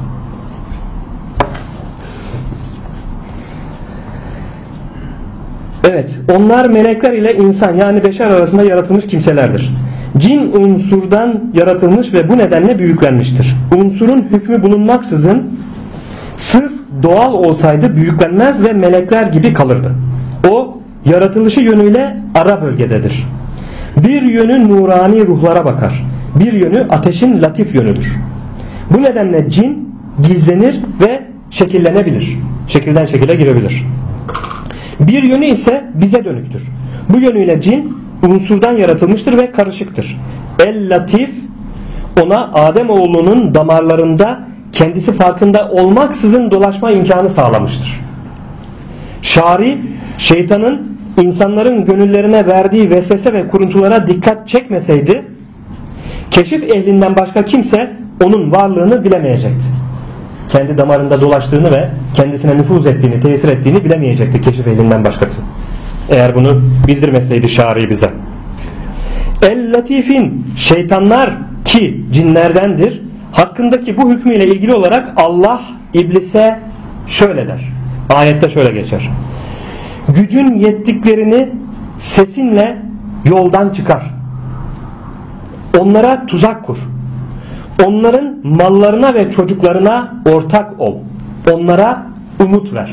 Evet, onlar melekler ile insan, yani beşer arasında yaratılmış kimselerdir. Cin unsurdan yaratılmış ve bu nedenle büyüklenmiştir. Unsurun hükmü bulunmaksızın sırf doğal olsaydı büyüklenmez ve melekler gibi kalırdı. O yaratılışı yönüyle ara bölgededir. Bir yönü nurani ruhlara bakar. Bir yönü ateşin latif yönüdür. Bu nedenle cin gizlenir ve şekillenebilir. Şekilden şekile girebilir. Bir yönü ise bize dönüktür. Bu yönüyle cin unsurdan yaratılmıştır ve karışıktır. El-Latif ona Ademoğlunun damarlarında kendisi farkında olmaksızın dolaşma imkanı sağlamıştır. Şari, şeytanın insanların gönüllerine verdiği vesvese ve kuruntulara dikkat çekmeseydi, keşif ehlinden başka kimse onun varlığını bilemeyecekti. Kendi damarında dolaştığını ve kendisine nüfuz ettiğini, tesir ettiğini bilemeyecekti keşif ehlinden başkası. Eğer bunu bildirmeseydi şari bize. El-Latif'in, şeytanlar ki cinlerdendir, hakkındaki bu hükmüyle ilgili olarak Allah iblise şöyle der. Ayette şöyle geçer. Gücün yettiklerini sesinle yoldan çıkar. Onlara tuzak kur. Onların mallarına ve çocuklarına ortak ol. Onlara umut ver.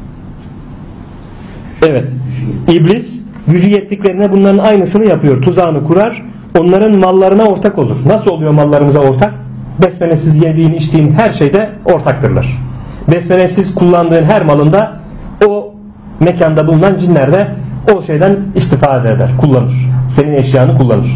Evet. İblis gücü yettiklerine bunların aynısını yapıyor. Tuzağını kurar. Onların mallarına ortak olur. Nasıl oluyor mallarımıza ortak? Besmelesiz yediğin, içtiğin her şeyde ortaktırlar. Besmelesiz kullandığın her malında o mekanda bulunan cinler de o şeyden istifade eder, kullanır. Senin eşyanı kullanır.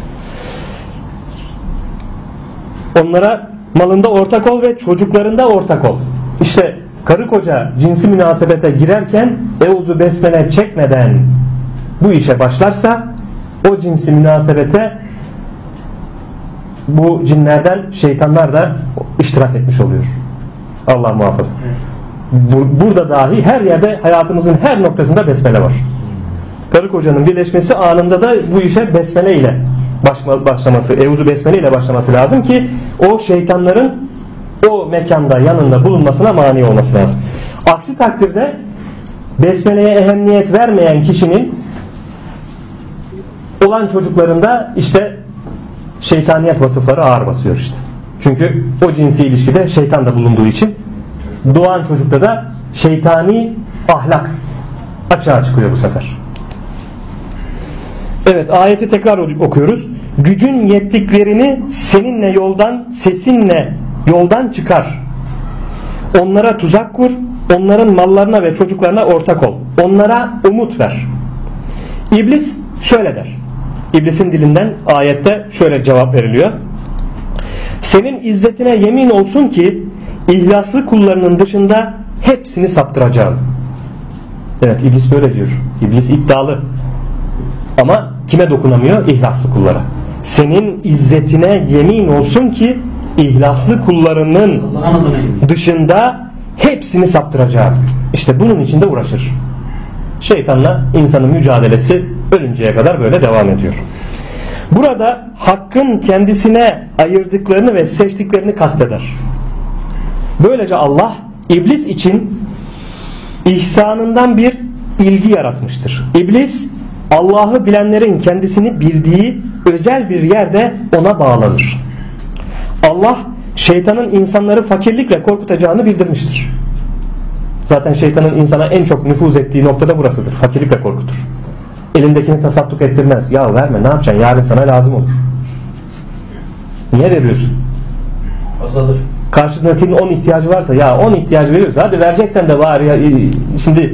Onlara malında ortak ol ve çocuklarında ortak ol. İşte karı koca cinsi münasebete girerken euzu besmele çekmeden bu işe başlarsa o cinsi münasebete bu cinlerden şeytanlar da iştirak etmiş oluyor. Allah muhafaza. Burada dahi her yerde, hayatımızın her noktasında besmele var. Karı kocanın birleşmesi anında da bu işe besmele ile başlaması, euzu besmele ile başlaması lazım ki o şeytanların o mekanda yanında bulunmasına mani olması lazım. Aksi takdirde besmeleye ehemmiyet vermeyen kişinin olan çocuklarında işte şeytaniyet vasıfları ağır basıyor işte. Çünkü o cinsi ilişkide şeytan da bulunduğu için doğan çocukta da şeytani ahlak açığa çıkıyor bu sefer. Evet, ayeti tekrar okuyoruz. Gücün yettiklerini seninle yoldan, sesinle yoldan çıkar. Onlara tuzak kur. Onların mallarına ve çocuklarına ortak ol. Onlara umut ver. İblis şöyle der. İblisin dilinden ayette şöyle cevap veriliyor. Senin izzetine yemin olsun ki ihlaslı kullarının dışında hepsini saptıracağım. Evet, iblis böyle diyor. İblis iddialı. Ama kime dokunamıyor? İhlaslı kullara. Senin izzetine yemin olsun ki ihlaslı kullarının dışında hepsini saptıracağım. İşte bunun için de uğraşır. Şeytanla insanın mücadelesi ölünceye kadar böyle devam ediyor. Burada hakkın kendisine ayırdıklarını ve seçtiklerini kasteder. Böylece Allah iblis için ihsanından bir ilgi yaratmıştır. İblis Allah'ı bilenlerin kendisini bildiği özel bir yerde ona bağlanır. Allah şeytanın insanları fakirlikle korkutacağını bildirmiştir. Zaten şeytanın insana en çok nüfuz ettiği noktada burasıdır. Fakirlikle korkutur. Elindekini tasadduk ettirmez. Ya verme, ne yapacaksın? Yarın sana lazım olur. Niye veriyorsun? Azalır. Karşındakinin 10 ihtiyacı varsa, ya 10 ihtiyacı veriyorsa hadi vereceksen de var ya, şimdi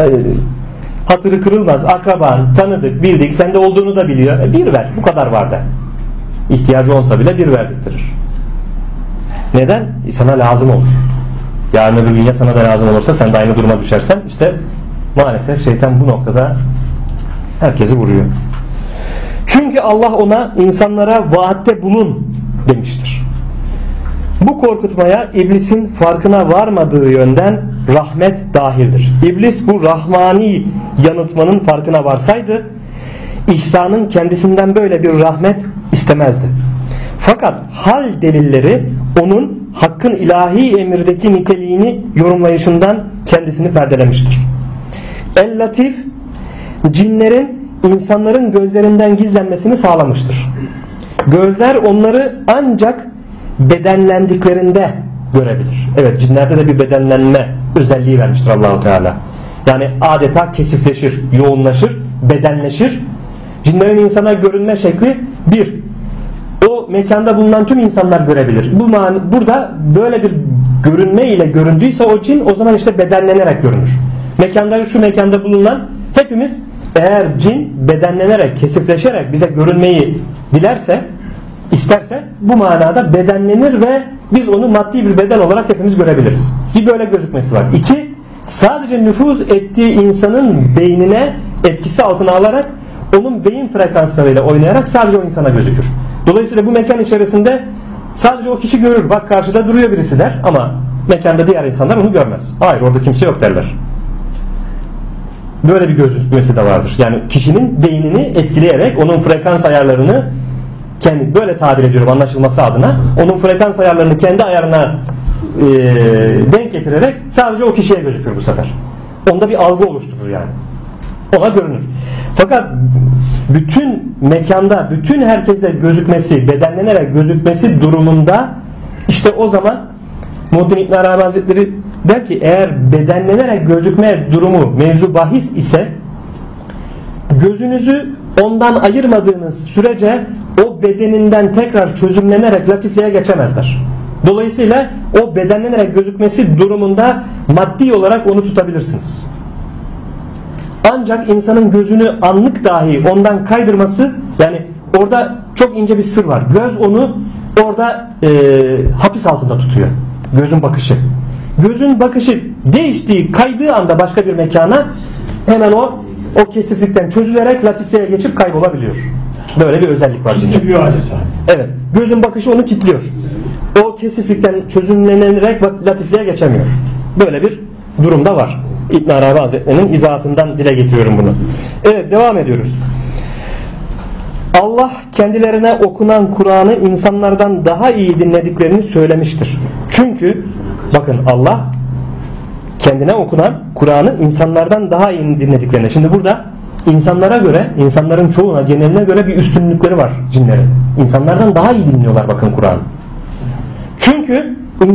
hatırı kırılmaz, akraban, tanıdık, bildik, sende olduğunu da biliyor. Bir ver, bu kadar var da. İhtiyacı olsa bile bir verdirtirir. Neden? Sana lazım olur. Yarın öbür gün ya sana da lazım olursa sen de aynı duruma düşersen, işte maalesef şeytan bu noktada herkesi vuruyor. Çünkü Allah ona insanlara vaatte bulun demiştir. Bu korkutmaya iblisin farkına varmadığı yönden rahmet dahildir. İblis bu rahmani yanıltmanın farkına varsaydı, ihsanın kendisinden böyle bir rahmet istemezdi. Fakat hal delilleri onun hakkın ilahi emirdeki niteliğini yorumlayışından kendisini perdelemiştir. El-Latif, cinlerin insanların gözlerinden gizlenmesini sağlamıştır. Gözler onları ancak bedenlendiklerinde görebilir. Evet, cinlerde de bir bedenlenme özelliği vermiştir Allah-u Teala. Yani adeta kesifleşir, yoğunlaşır, bedenleşir. Cinlerin insana görünme şekli bir, o mekanda bulunan tüm insanlar görebilir. Burada böyle bir görünme ile göründüyse o cin, o zaman işte bedenlenerek görünür. Şu mekanda bulunan hepimiz, eğer cin bedenlenerek, kesifleşerek bize görünmeyi isterse bu manada bedenlenir ve biz onu maddi bir beden olarak hepimiz görebiliriz. Bir böyle gözükmesi var. İki, sadece nüfuz ettiği insanın beynine etkisi altına alarak onun beyin frekanslarıyla oynayarak sadece o insana gözükür. Dolayısıyla bu mekan içerisinde sadece o kişi görür. Bak karşıda duruyor birisi der ama mekanda diğer insanlar onu görmez. Hayır, orada kimse yok derler. Böyle bir gözükmesi de vardır. Yani kişinin beynini etkileyerek onun frekans ayarlarını kendi, böyle tabir ediyorum anlaşılması adına, onun frekans ayarlarını kendi ayarına denk getirerek sadece o kişiye gözükür bu sefer. Onda bir algı oluşturur yani. Ona görünür. Fakat bütün mekanda bütün herkese gözükmesi, bedenlenerek gözükmesi durumunda işte o zaman Muhittin İbn Arabi Hazretleri der ki eğer bedenlenerek gözükme durumu mevzu bahis ise gözünüzü ondan ayırmadığınız sürece o bedeninden tekrar çözümlenerek latifliğe geçemezler. Dolayısıyla o bedenlenerek gözükmesi durumunda maddi olarak onu tutabilirsiniz. Ancak insanın gözünü anlık dahi ondan kaydırması, yani orada çok ince bir sır var. Göz onu orada hapis altında tutuyor. Gözün bakışı. Gözün bakışı değiştiği, kaydığı anda başka bir mekana hemen o kesiflikten çözülerek latifliğe geçip kaybolabiliyor. Böyle bir özellik var. Evet. Gözün bakışı onu kilitliyor. O kesiflikten çözümlenerek latifliğe geçemiyor. Böyle bir durumda var. İbn Arabi Hazretleri'nin izahatından dile getiriyorum bunu. Evet, devam ediyoruz. Allah kendilerine okunan Kur'an'ı insanlardan daha iyi dinlediklerini söylemiştir. Çünkü bakın, Allah kendine okunan Kur'an'ı insanlardan daha iyi dinlediklerini. Şimdi burada insanlara göre, insanların çoğuna, geneline göre bir üstünlükleri var cinlerin. İnsanlardan daha iyi dinliyorlar bakın Kur'an'ı. Çünkü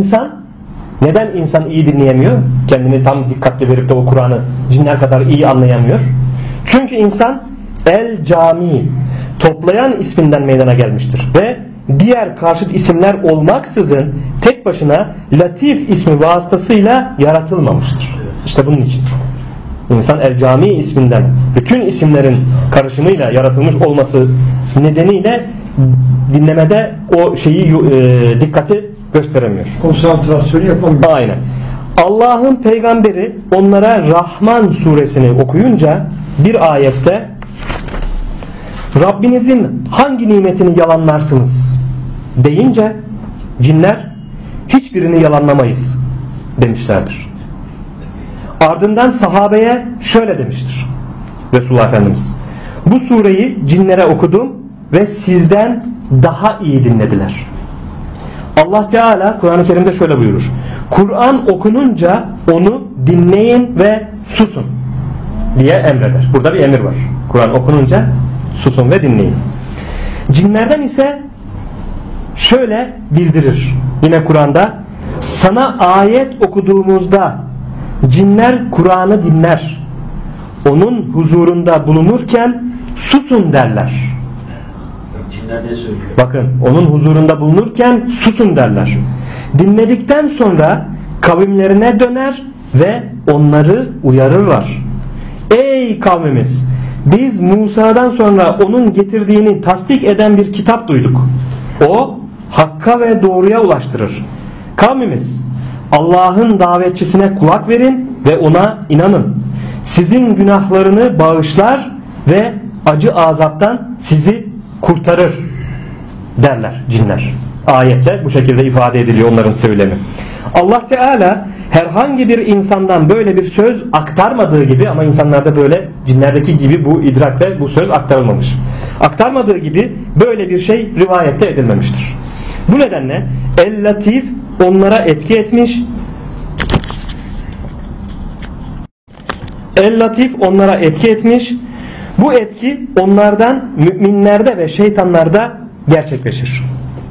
neden insan iyi dinleyemiyor? Kendini tam dikkatli verip de o Kur'an'ı cinler kadar iyi anlayamıyor. Çünkü insan el cami, toplayan isminden meydana gelmiştir. Ve diğer karşıt isimler olmaksızın tek başına latif ismi vasıtasıyla yaratılmamıştır. İşte bunun için. İnsan el cami isminden bütün isimlerin karışımıyla yaratılmış olması nedeniyle dinlemede o dikkati gösteremiyor. Konsantrasyonu yapamıyor. Aynen. Allah'ın peygamberi onlara Rahman suresini okuyunca bir ayette Rabbinizin hangi nimetini yalanlarsınız deyince cinler hiçbirini yalanlamayız demişlerdir. Ardından sahabeye şöyle demiştir Resulullah Efendimiz: bu sureyi cinlere okudum ve sizden daha iyi dinlediler. Allah Teala Kur'an-ı Kerim'de şöyle buyurur: Kur'an okununca onu dinleyin ve susun diye emreder. Burada bir emir var. Kur'an okununca susun ve dinleyin. Cinlerden ise şöyle bildirir yine Kur'an'da: sana ayet okuduğumuzda cinler Kur'an'ı dinler, onun huzurunda bulunurken susun derler. Cinler ne söylüyor? Bakın, onun huzurunda bulunurken susun derler. Dinledikten sonra kavimlerine döner ve onları uyarırlar. Ey kavmimiz! Biz Musa'dan sonra onun getirdiğini tasdik eden bir kitap duyduk. O hakka ve doğruya ulaştırır. Kavmimiz, Allah'ın davetçisine kulak verin ve ona inanın. Sizin günahlarını bağışlar ve acı azaptan sizi kurtarır derler cinler. Ayetle bu şekilde ifade ediliyor onların söylemi. Allah Teala herhangi bir insandan böyle bir söz aktarmadığı gibi, ama insanlarda böyle, cinlerdeki gibi bu idrakle bu söz aktarılmamış. Aktarmadığı gibi böyle bir şey rivayette edilmemiştir. Bu nedenle El-Latif onlara etki etmiş. El-Latif onlara etki etmiş. Bu etki onlardan müminlerde ve şeytanlarda gerçekleşir.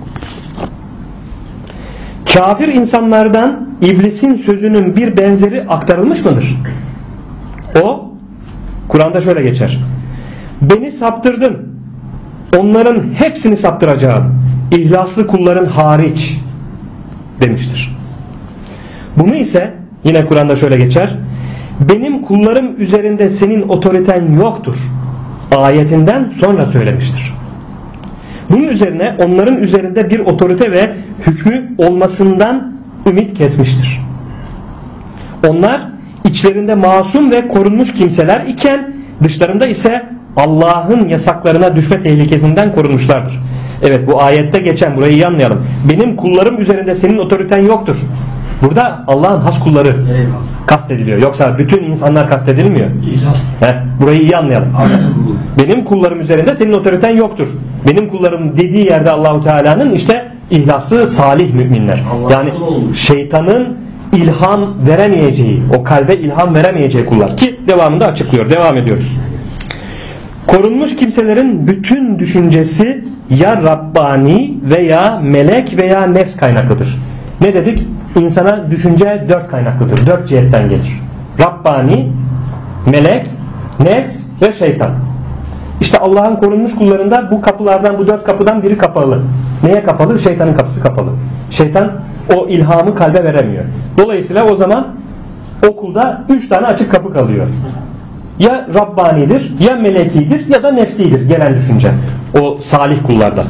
Kafir insanlardan iblisin sözünün bir benzeri aktarılmış mıdır? O Kur'an'da şöyle geçer: beni saptırdın, onların hepsini saptıracağım, ihlaslı kulların hariç demiştir. Bunu ise yine Kur'an'da şöyle geçer: benim kullarım üzerinde senin otoriten yoktur ayetinden sonra söylemiştir. Bunun üzerine onların üzerinde bir otorite ve hükmü olmasından ümit kesmiştir. Onlar içlerinde masum ve korunmuş kimseler iken dışlarında ise Allah'ın yasaklarına düşme tehlikesinden korunmuşlardır. Evet, bu ayette geçen, burayı iyi anlayalım. Benim kullarım üzerinde senin otoriten yoktur. Burada Allah'ın has kulları kastediliyor. Yoksa bütün insanlar kastedilmiyor. Burayı iyi anlayalım. Benim kullarım üzerinde senin otoriten yoktur. Benim kullarım dediği yerde Allahu Teala'nın işte ihlaslı salih müminler. Yani şeytanın ilham veremeyeceği, o kalbe ilham veremeyeceği kullar ki devamında açıklıyor. Devam ediyoruz. Korunmuş kimselerin bütün düşüncesi ya Rabbani veya melek veya nefs kaynaklıdır. Ne dedik? İnsana düşünce 4 kaynaklıdır. 4 cihetten gelir. Rabbani, melek, nefs ve şeytan. İşte Allah'ın korunmuş kullarında bu kapılardan, bu 4 kapıdan biri kapalı. Neye kapalı? Şeytanın kapısı kapalı. Şeytan o ilhamı kalbe veremiyor. Dolayısıyla o zaman o kulda 3 tane açık kapı kalıyor. Ya Rabbanidir, ya melekidir, ya da nefsidir gelen düşünce. O salih kullarda.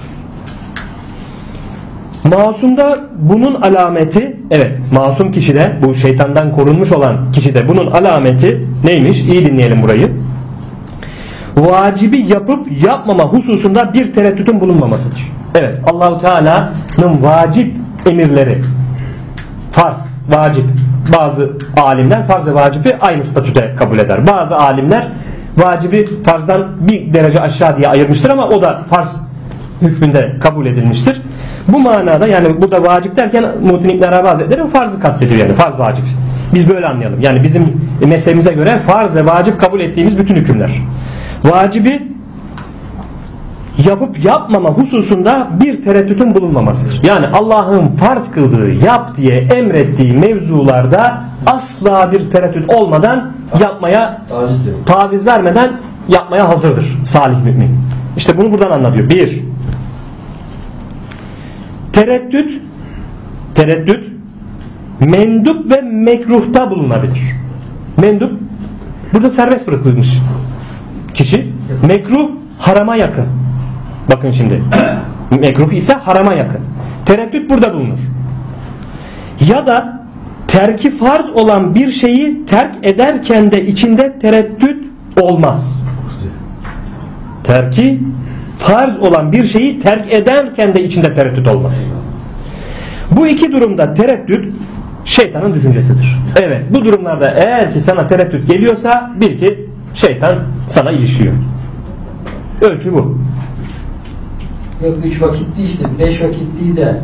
Masumda bunun alameti, evet, masum kişide, bu şeytandan korunmuş olan kişide bunun alameti neymiş? İyi dinleyelim burayı. Vacibi yapıp yapmama hususunda bir tereddütün bulunmamasıdır. Evet, Allahu Teala'nın vacip emirleri, farz, vacip. Bazı alimler farz ve vacibi aynı statüde kabul eder. Bazı alimler vacibi farzdan bir derece aşağı diye ayırmıştır ama o da farz hükmünde kabul edilmiştir. Bu manada, yani burada vacip derken Muhittin İbn Arabi Hazretleri farzı kastediyor, yani farz vacip. Biz böyle anlayalım. Yani bizim mezhebimize göre farz ve vacip kabul ettiğimiz bütün hükümler. Vacibi yapıp yapmama hususunda bir tereddütün bulunmamasıdır. Yani Allah'ın farz kıldığı, yap diye emrettiği mevzularda asla bir tereddüt olmadan yapmaya, taviz vermeden yapmaya hazırdır salih mümin. İşte bunu buradan anlatıyor. 1. Tereddüt mendup ve mekruhta bulunabilir. Mendup burada serbest bırakılmış kişi. Mekruh harama yakın. Bakın şimdi. Mekruh ise harama yakın. Tereddüt burada bulunur. Ya da terki farz olan bir şeyi terk ederken de içinde tereddüt olmaz. Terki farz olan bir şeyi terk ederken de içinde tereddüt olmaz. Bu iki durumda tereddüt şeytanın düşüncesidir. Evet, bu durumlarda eğer ki sana tereddüt geliyorsa bil ki şeytan sana ilişiyor. Ölçü bu. Yok 3 vakit değil, işte 5 vakit değil de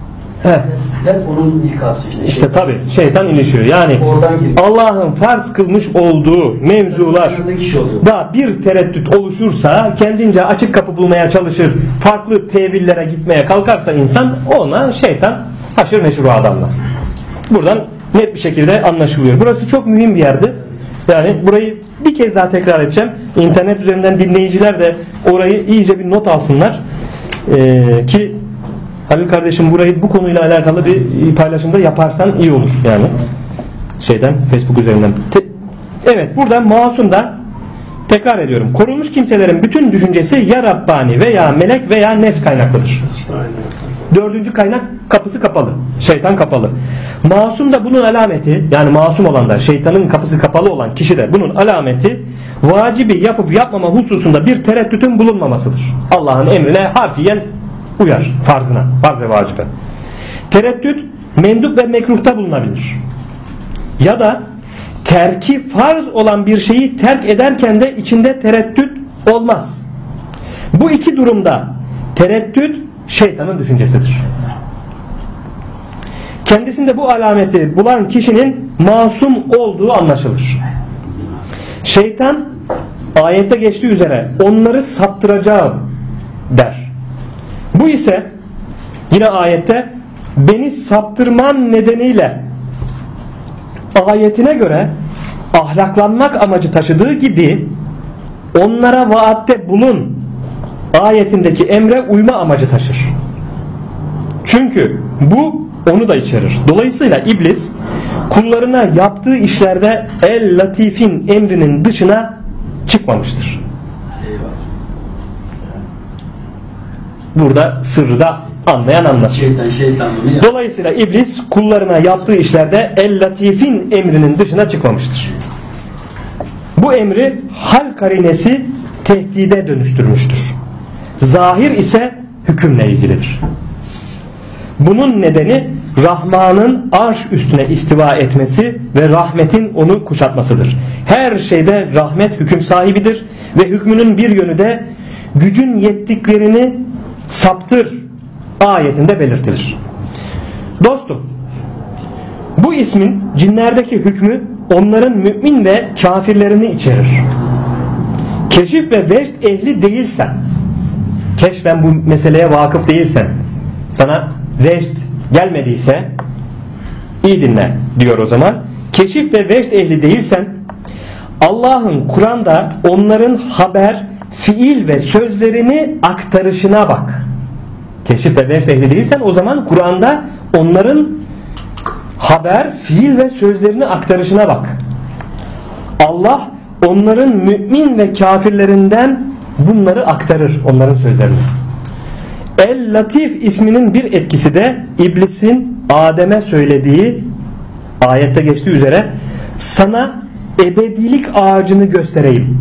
hep onun ilkası işte. İşte tabi şeytan ilişiyor. Yani Allah'ın farz kılmış olduğu mevzular da bir tereddüt oluşursa kendince açık kapı bulmaya çalışır. Farklı tevillere gitmeye kalkarsa insan, ona şeytan haşır neşir o adamla. Buradan net bir şekilde anlaşılıyor. Burası çok mühim bir yerdi. Yani burayı bir kez daha tekrar edeceğim. İnternet üzerinden dinleyiciler de orayı iyice bir not alsınlar. Ki Halil kardeşim burayı bu konuyla alakalı bir paylaşımda yaparsan iyi olur yani. Facebook üzerinden. Evet, burada masumda tekrar ediyorum. Korunmuş kimselerin bütün düşüncesi ya Rabbani veya melek veya nefs kaynaklıdır. 4. kaynak kapısı kapalı. Şeytan kapalı. Masum da bunun alameti, yani masum olan da şeytanın kapısı kapalı olan kişi de bunun alameti vacibi yapıp yapmama hususunda bir tereddütün bulunmamasıdır. Allah'ın emrine harfiyen uyar, farzına, farz ve vacibe. Tereddüt mendup ve mekruhta bulunabilir. Ya da terki farz olan bir şeyi terk ederken de içinde tereddüt olmaz. Bu iki durumda tereddüt şeytanın düşüncesidir. Kendisinde bu alameti bulan kişinin masum olduğu anlaşılır. Şeytan ayette geçtiği üzere onları saptıracağım der. Bu ise yine ayette beni saptırman nedeniyle ayetine göre ahlaklanmak amacı taşıdığı gibi onlara vaatte bulun ayetindeki emre uyma amacı taşır. Çünkü bu onu da içerir. Dolayısıyla iblis kullarına yaptığı işlerde el-latifin emrinin dışına çıkmamıştır. Burada sırrı da anlayan anlar. Şeytan bunu Dolayısıyla iblis kullarına yaptığı işlerde El-Latif'in emrinin dışına çıkmamıştır. Bu emri hal karinesi tehdide dönüştürmüştür. Zahir ise hükümle ilgilidir. Bunun nedeni Rahman'ın arş üstüne istiva etmesi ve rahmetin onu kuşatmasıdır. Her şeyde rahmet hüküm sahibidir ve hükmünün bir yönü de gücün yettiklerini saptır ayetinde belirtilir. Dostum, bu ismin cinlerdeki hükmü onların mümin ve kafirlerini içerir. Keşif ve veşt ehli değilsen, keşfen bu meseleye vakıf değilsen, sana veşt gelmediyse iyi dinle diyor o zaman. Keşif ve veşt ehli değilsen Allah'ın Kur'an'da onların haber, fiil ve sözlerini aktarışına bak. Keşif ve veşt ehli değilsen o zaman Kur'an'da onların haber, fiil ve sözlerini aktarışına bak. Allah onların mümin ve kafirlerinden bunları aktarır, onların sözlerini. El-Latif isminin bir etkisi de iblisin Adem'e söylediği, ayette geçtiği üzere, sana ebedilik ağacını göstereyim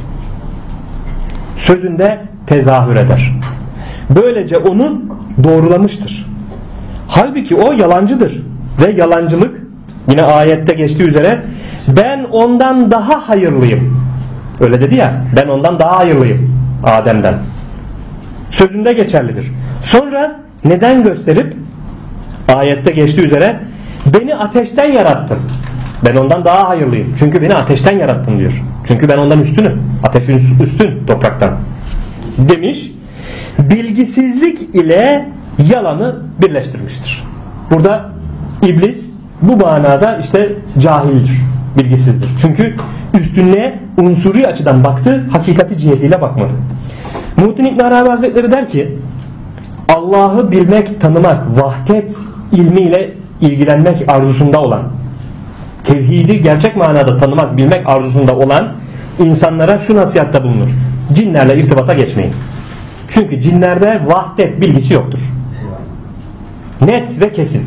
sözünde tezahür eder. Böylece onu doğrulamıştır. Halbuki o yalancıdır ve yalancılık, yine ayette geçtiği üzere, ben ondan daha hayırlıyım. Öyle dedi ya, ben ondan daha hayırlıyım Adem'den. Sözünde geçerlidir. Sonra neden gösterip ayette geçtiği üzere beni ateşten yarattın. Ben ondan daha hayırlıyım. Çünkü beni ateşten yarattın diyor. Çünkü ben ondan üstünüm. Ateşin üstün topraktan. Demiş. Bilgisizlik ile yalanı birleştirmiştir. Burada iblis bu manada işte cahildir. Bilgisizdir. Çünkü üstünlüğe unsuri açıdan baktı. Hakikati cihetiyle bakmadı. Muhittin İbn Arabi Hazretleri der ki Allah'ı bilmek, tanımak, vahdet ilmiyle ilgilenmek arzusunda olan, tevhidi gerçek manada tanımak, bilmek arzusunda olan insanlara şu nasihatta bulunur: cinlerle irtibata geçmeyin. Çünkü cinlerde vahdet bilgisi yoktur. Net ve kesin.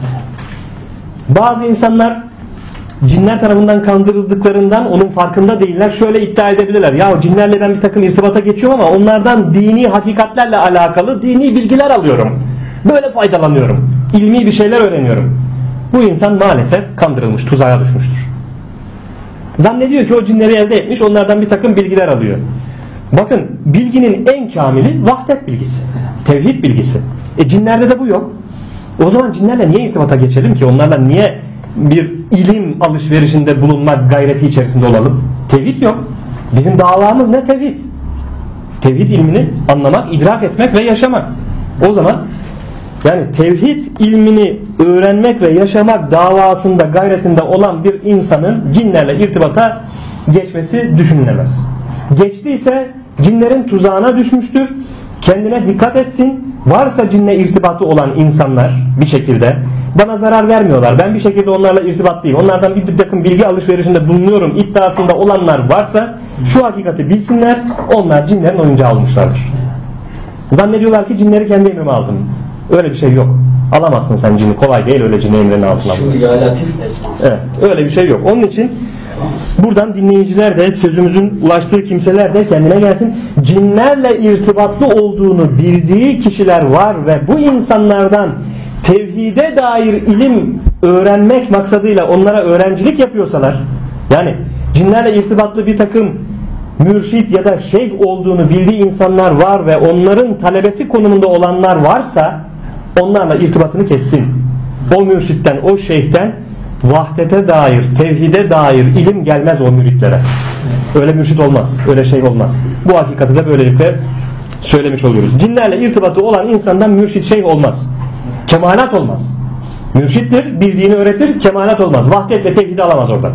Bazı insanlar cinler tarafından kandırıldıklarından onun farkında değiller. Şöyle iddia edebilirler: ya cinlerle ben bir takım irtibata geçiyorum ama onlardan dini hakikatlerle alakalı dini bilgiler alıyorum. Böyle faydalanıyorum. İlmi bir şeyler öğreniyorum. Bu insan maalesef kandırılmış, tuzağa düşmüştür. Zannediyor ki o cinleri elde etmiş, onlardan bir takım bilgiler alıyor. Bakın, bilginin en kamili vahdet bilgisi, tevhid bilgisi. Cinlerde de bu yok. O zaman cinlerle niye irtibata geçelim ki? Onlarla niye bir ilim alışverişinde bulunmak gayreti içerisinde olalım? Tevhid yok. Bizim davamız ne? Tevhid. Tevhid ilmini anlamak, idrak etmek ve yaşamak. O zaman yani tevhid ilmini öğrenmek ve yaşamak davasında, gayretinde olan bir insanın cinlerle irtibata geçmesi düşünülemez. Geçtiyse cinlerin tuzağına düşmüştür. Kendine dikkat etsin. Varsa cinle irtibatı olan insanlar bir şekilde bana zarar vermiyorlar, ben bir şekilde onlarla irtibatlıyım, onlardan bir takım bilgi alışverişinde bulunuyorum iddiasında olanlar varsa şu hakikati bilsinler: onlar cinlerin oyuncağı olmuşlardır. Zannediyorlar ki cinleri kendi emrime aldım. Öyle bir şey yok. Alamazsın sen cini. Kolay değil öyle cini emrinin altına. Şu ya latif esması. Evet, öyle bir şey yok. Onun için buradan dinleyiciler de, sözümüzün ulaştığı kimseler de kendine gelsin. Cinlerle irtibatlı olduğunu bildiği kişiler var ve bu insanlardan tevhide dair ilim öğrenmek maksadıyla onlara öğrencilik yapıyorsalar, yani cinlerle irtibatlı bir takım mürşit ya da şeyh olduğunu bildiği insanlar var ve onların talebesi konumunda olanlar varsa onlarla irtibatını kessin. O mürşitten, o şeyhten vahdete dair, tevhide dair ilim gelmez o müritlere. Öyle mürşit olmaz, öyle şey olmaz. Bu hakikati de böylelikle söylemiş oluyoruz. Cinlerle irtibatı olan insandan mürşit, şeyh olmaz. Kemalat olmaz. Mürşittir, bildiğini öğretir, kemalat olmaz. Vahdet ve tevhidi alamaz oradan.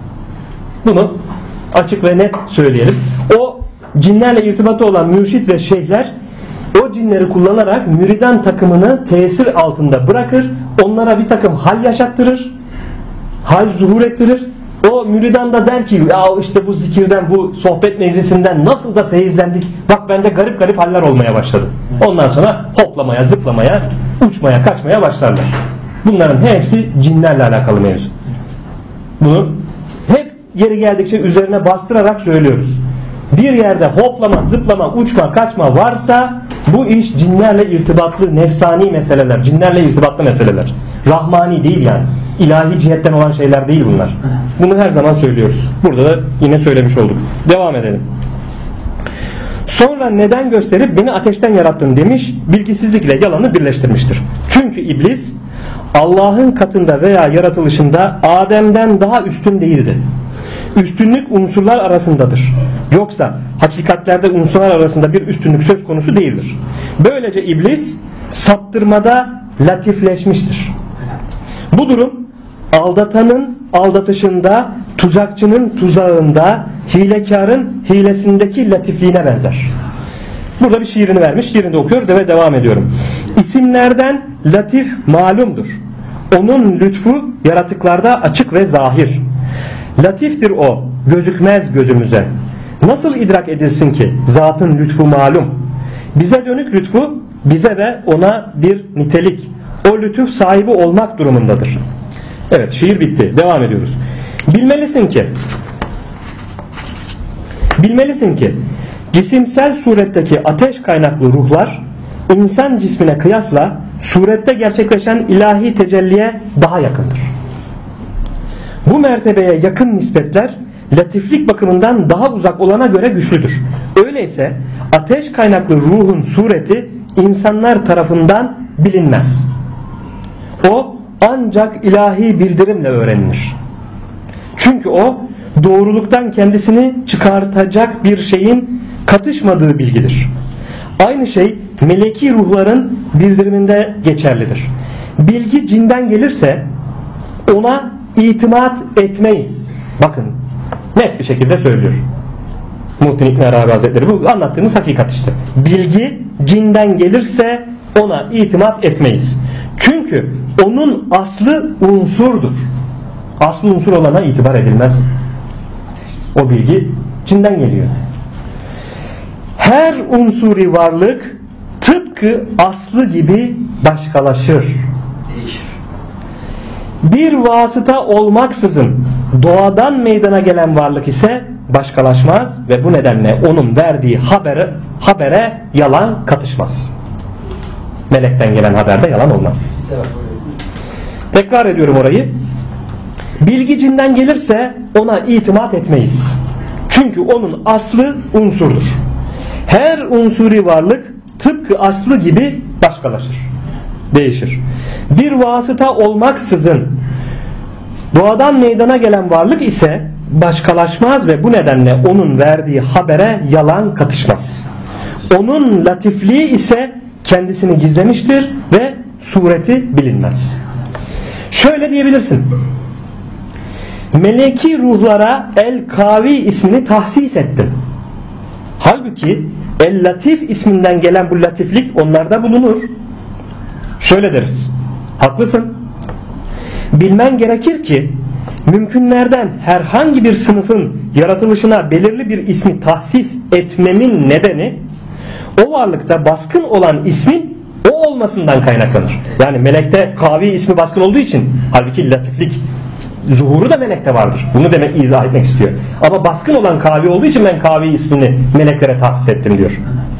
Bunu açık ve net söyleyelim. O cinlerle irtibatı olan mürşit ve şeyhler o cinleri kullanarak müridan takımını tesir altında bırakır. Onlara bir takım hal yaşattırır. Hal zuhur ettirir. O müridan da der ki ya işte bu zikirden, bu sohbet meclisinden nasıl da feyizlendik. Bak bende garip garip haller olmaya başladı. Ondan sonra hoplamaya, zıplamaya, uçmaya, kaçmaya başlarlar. Bunların hepsi cinlerle alakalı mevzu. Bunu hep yeri geldikçe üzerine bastırarak söylüyoruz. Bir yerde hoplama, zıplama, uçma, kaçma varsa bu iş cinlerle irtibatlı, nefsani meseleler, cinlerle irtibatlı meseleler. Rahmani değil yani. İlahi cihetten olan şeyler değil bunlar. Bunu her zaman söylüyoruz. Burada da yine söylemiş olduk. Devam edelim. Sonra neden gösterip beni ateşten yarattın demiş, bilgisizlikle yalanı birleştirmiştir. Çünkü iblis Allah'ın katında veya yaratılışında Adem'den daha üstün değildi. Üstünlük unsurlar arasındadır. Yoksa hakikatlerde unsurlar arasında bir üstünlük söz konusu değildir. Böylece iblis saptırmada latifleşmiştir. Bu durum aldatanın aldatışında, tuzakçının tuzağında, hilekarın hilesindeki latifliğine benzer. Burada bir şiirini vermiş, şiirini okuyor ve devam ediyorum. İsimlerden latif malumdur. Onun lütfu yaratıklarda açık ve zahir. Latiftir o, gözükmez gözümüze. Nasıl idrak edilsin ki zatın lütfu malum? Bize dönük lütfu, bize ve ona bir nitelik. O lütuf sahibi olmak durumundadır. Evet, şiir bitti. Devam ediyoruz. Bilmelisin ki cisimsel suretteki ateş kaynaklı ruhlar insan cismine kıyasla surette gerçekleşen ilahi tecelliye daha yakındır. Bu mertebeye yakın nispetler latiflik bakımından daha uzak olana göre güçlüdür. Öyleyse ateş kaynaklı ruhun sureti insanlar tarafından bilinmez. O ancak ilahi bildirimle öğrenilir. Çünkü o doğruluktan kendisini çıkartacak bir şeyin katışmadığı bilgidir. Aynı şey meleki ruhların bildiriminde geçerlidir. Bilgi cinden gelirse ona itimat etmeyiz. Bakın net bir şekilde söylüyor Muhittin İbn Arabi Hazretleri. Bu anlattığımız hakikat işte. Bilgi cinden gelirse ona itimat etmeyiz. Çünkü onun aslı unsurdur. Aslı unsur olana itibar edilmez. O bilgi cinden geliyor. Her unsuri varlık tıpkı aslı gibi başkalaşır. Değişir. Bir vasıta olmaksızın doğadan meydana gelen varlık ise başkalaşmaz ve bu nedenle onun verdiği habere yalan katışmaz. Melekten gelen haberde yalan olmaz. Tekrar ediyorum orayı. Bilgi cinden gelirse ona itimat etmeyiz. Çünkü onun aslı unsurdur. Her unsuri varlık tıpkı aslı gibi başkalaşır. Değişir. Bir vasıta olmaksızın doğadan meydana gelen varlık ise başkalaşmaz ve bu nedenle onun verdiği habere yalan katışmaz. Onun latifliği ise kendisini gizlemiştir ve sureti bilinmez. Şöyle diyebilirsin. Meleki ruhlara El-Kavi ismini tahsis ettim. Halbuki El-Latif isminden gelen bu latiflik onlarda bulunur. Şöyle deriz. Haklısın. Bilmen gerekir ki mümkünlerden herhangi bir sınıfın yaratılışına belirli bir ismi tahsis etmemin nedeni o varlıkta baskın olan ismin o olmasından kaynaklanır. Yani melekte Kavi ismi baskın olduğu için, halbuki latiflik zuhuru da melekte vardır. Bunu demek, izah etmek istiyor. Ama baskın olan Kavi olduğu için ben Kavi ismini meleklere tahsis ettim diyor.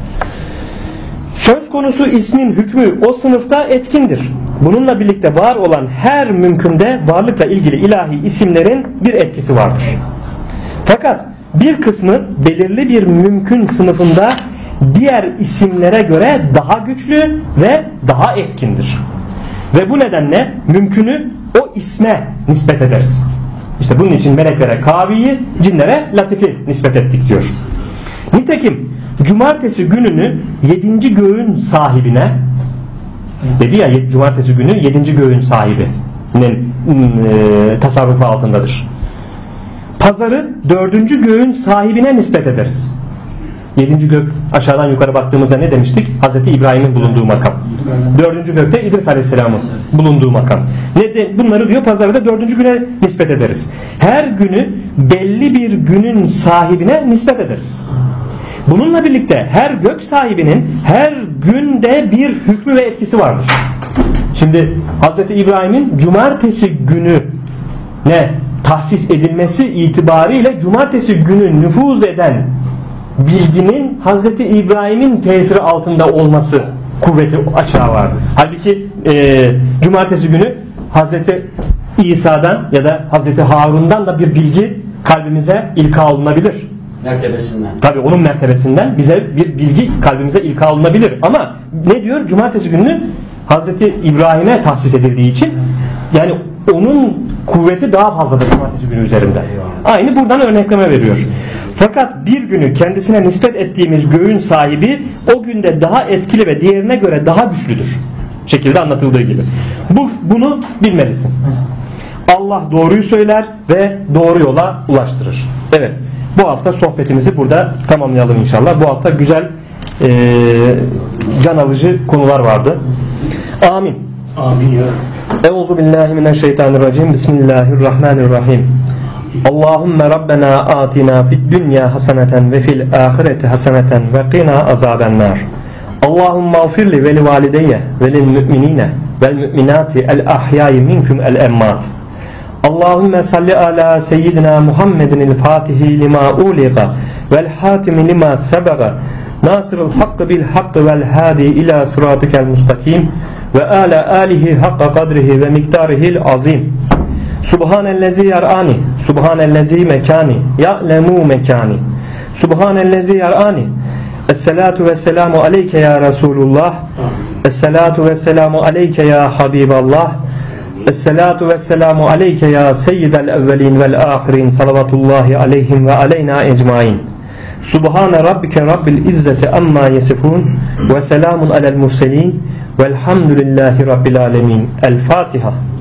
Söz konusu ismin hükmü o sınıfta etkindir. Bununla birlikte var olan her mümkünde varlıkla ilgili ilahi isimlerin bir etkisi vardır. Fakat bir kısmı belirli bir mümkün sınıfında diğer isimlere göre daha güçlü ve daha etkindir. Ve bu nedenle mümkünü o isme nispet ederiz. İşte bunun için meleklere Kavi'yi, cinlere Latif'i nispet ettik diyor. Nitekim cumartesi gününü 7. göğün sahibine, dedi ya, cumartesi günü 7. göğün sahibinin tasarrufu altındadır. Pazarı 4. göğün sahibine nispet ederiz. 7. gök, aşağıdan yukarı baktığımızda ne demiştik? Hazreti İbrahim'in bulunduğu makam. 4. gökte İdris Aleyhisselam'ın bulunduğu makam. Bunları diyor pazarı da 4. güne nispet ederiz. Her günü belli bir günün sahibine nispet ederiz. Bununla birlikte her gök sahibinin her günde bir hükmü ve etkisi vardır. Şimdi Hz. İbrahim'in cumartesi günü ne tahsis edilmesi itibariyle cumartesi günü nüfuz eden bilginin Hz. İbrahim'in tesiri altında olması kuvveti açığa vardır. Halbuki cumartesi günü Hz. İsa'dan ya da Hz. Harun'dan da bir bilgi kalbimize ilka olunabilir. Mertebesinden. Tabii onun mertebesinden bize bir bilgi kalbimize ilka olunabilir. Ama ne diyor? Cumartesi günü Hz. İbrahim'e tahsis edildiği için yani onun kuvveti daha fazladır cumartesi günü üzerinde. Aynı buradan örnekleme veriyor. Fakat bir günü kendisine nispet ettiğimiz göğün sahibi o günde daha etkili ve diğerine göre daha güçlüdür. Şekilde anlatıldığı gibi. Bunu bilmelisin. Allah doğruyu söyler ve doğru yola ulaştırır. Evet. Bu hafta sohbetimizi burada tamamlayalım inşallah. Bu hafta güzel can alıcı konular vardı. Amin. Amin ya. Euzubillahimineşşeytanirracim. Bismillahirrahmanirrahim. Allahümme Rabbena atina fid dünya haseneten ve fil ahireti haseneten ve qina azabennar. Allahümme ağfirli ve li valideyye ve lil müminine vel müminati el ahyai minkum el emmat. Allahümme salli ala seyyidina Muhammedin el fatihi lima uliqa vel hatimi lima sebaga nasırıl hakkı bil hakkı vel hadi ila sıratikel mustakim ve ala alihi hakka kadrihi ve miktarihil azim. Subhanellezi yar'ani, subhanellezi mekani, ya'lemu mekani, subhanellezi yar'ani. Esselatu vesselamu aleyke ya Resulullah, esselatu vesselamu aleyke ya Habiballah, esselatu vesselamu aleyke ya seyyidel evvelin vel ahirin, salavatullahi aleyhim ve aleyna ecmain. Subhane rabbike rabbil izzeti amma yesifun ve selamun alel murselin velhamdülillahi rabbil alemin. El Fatiha.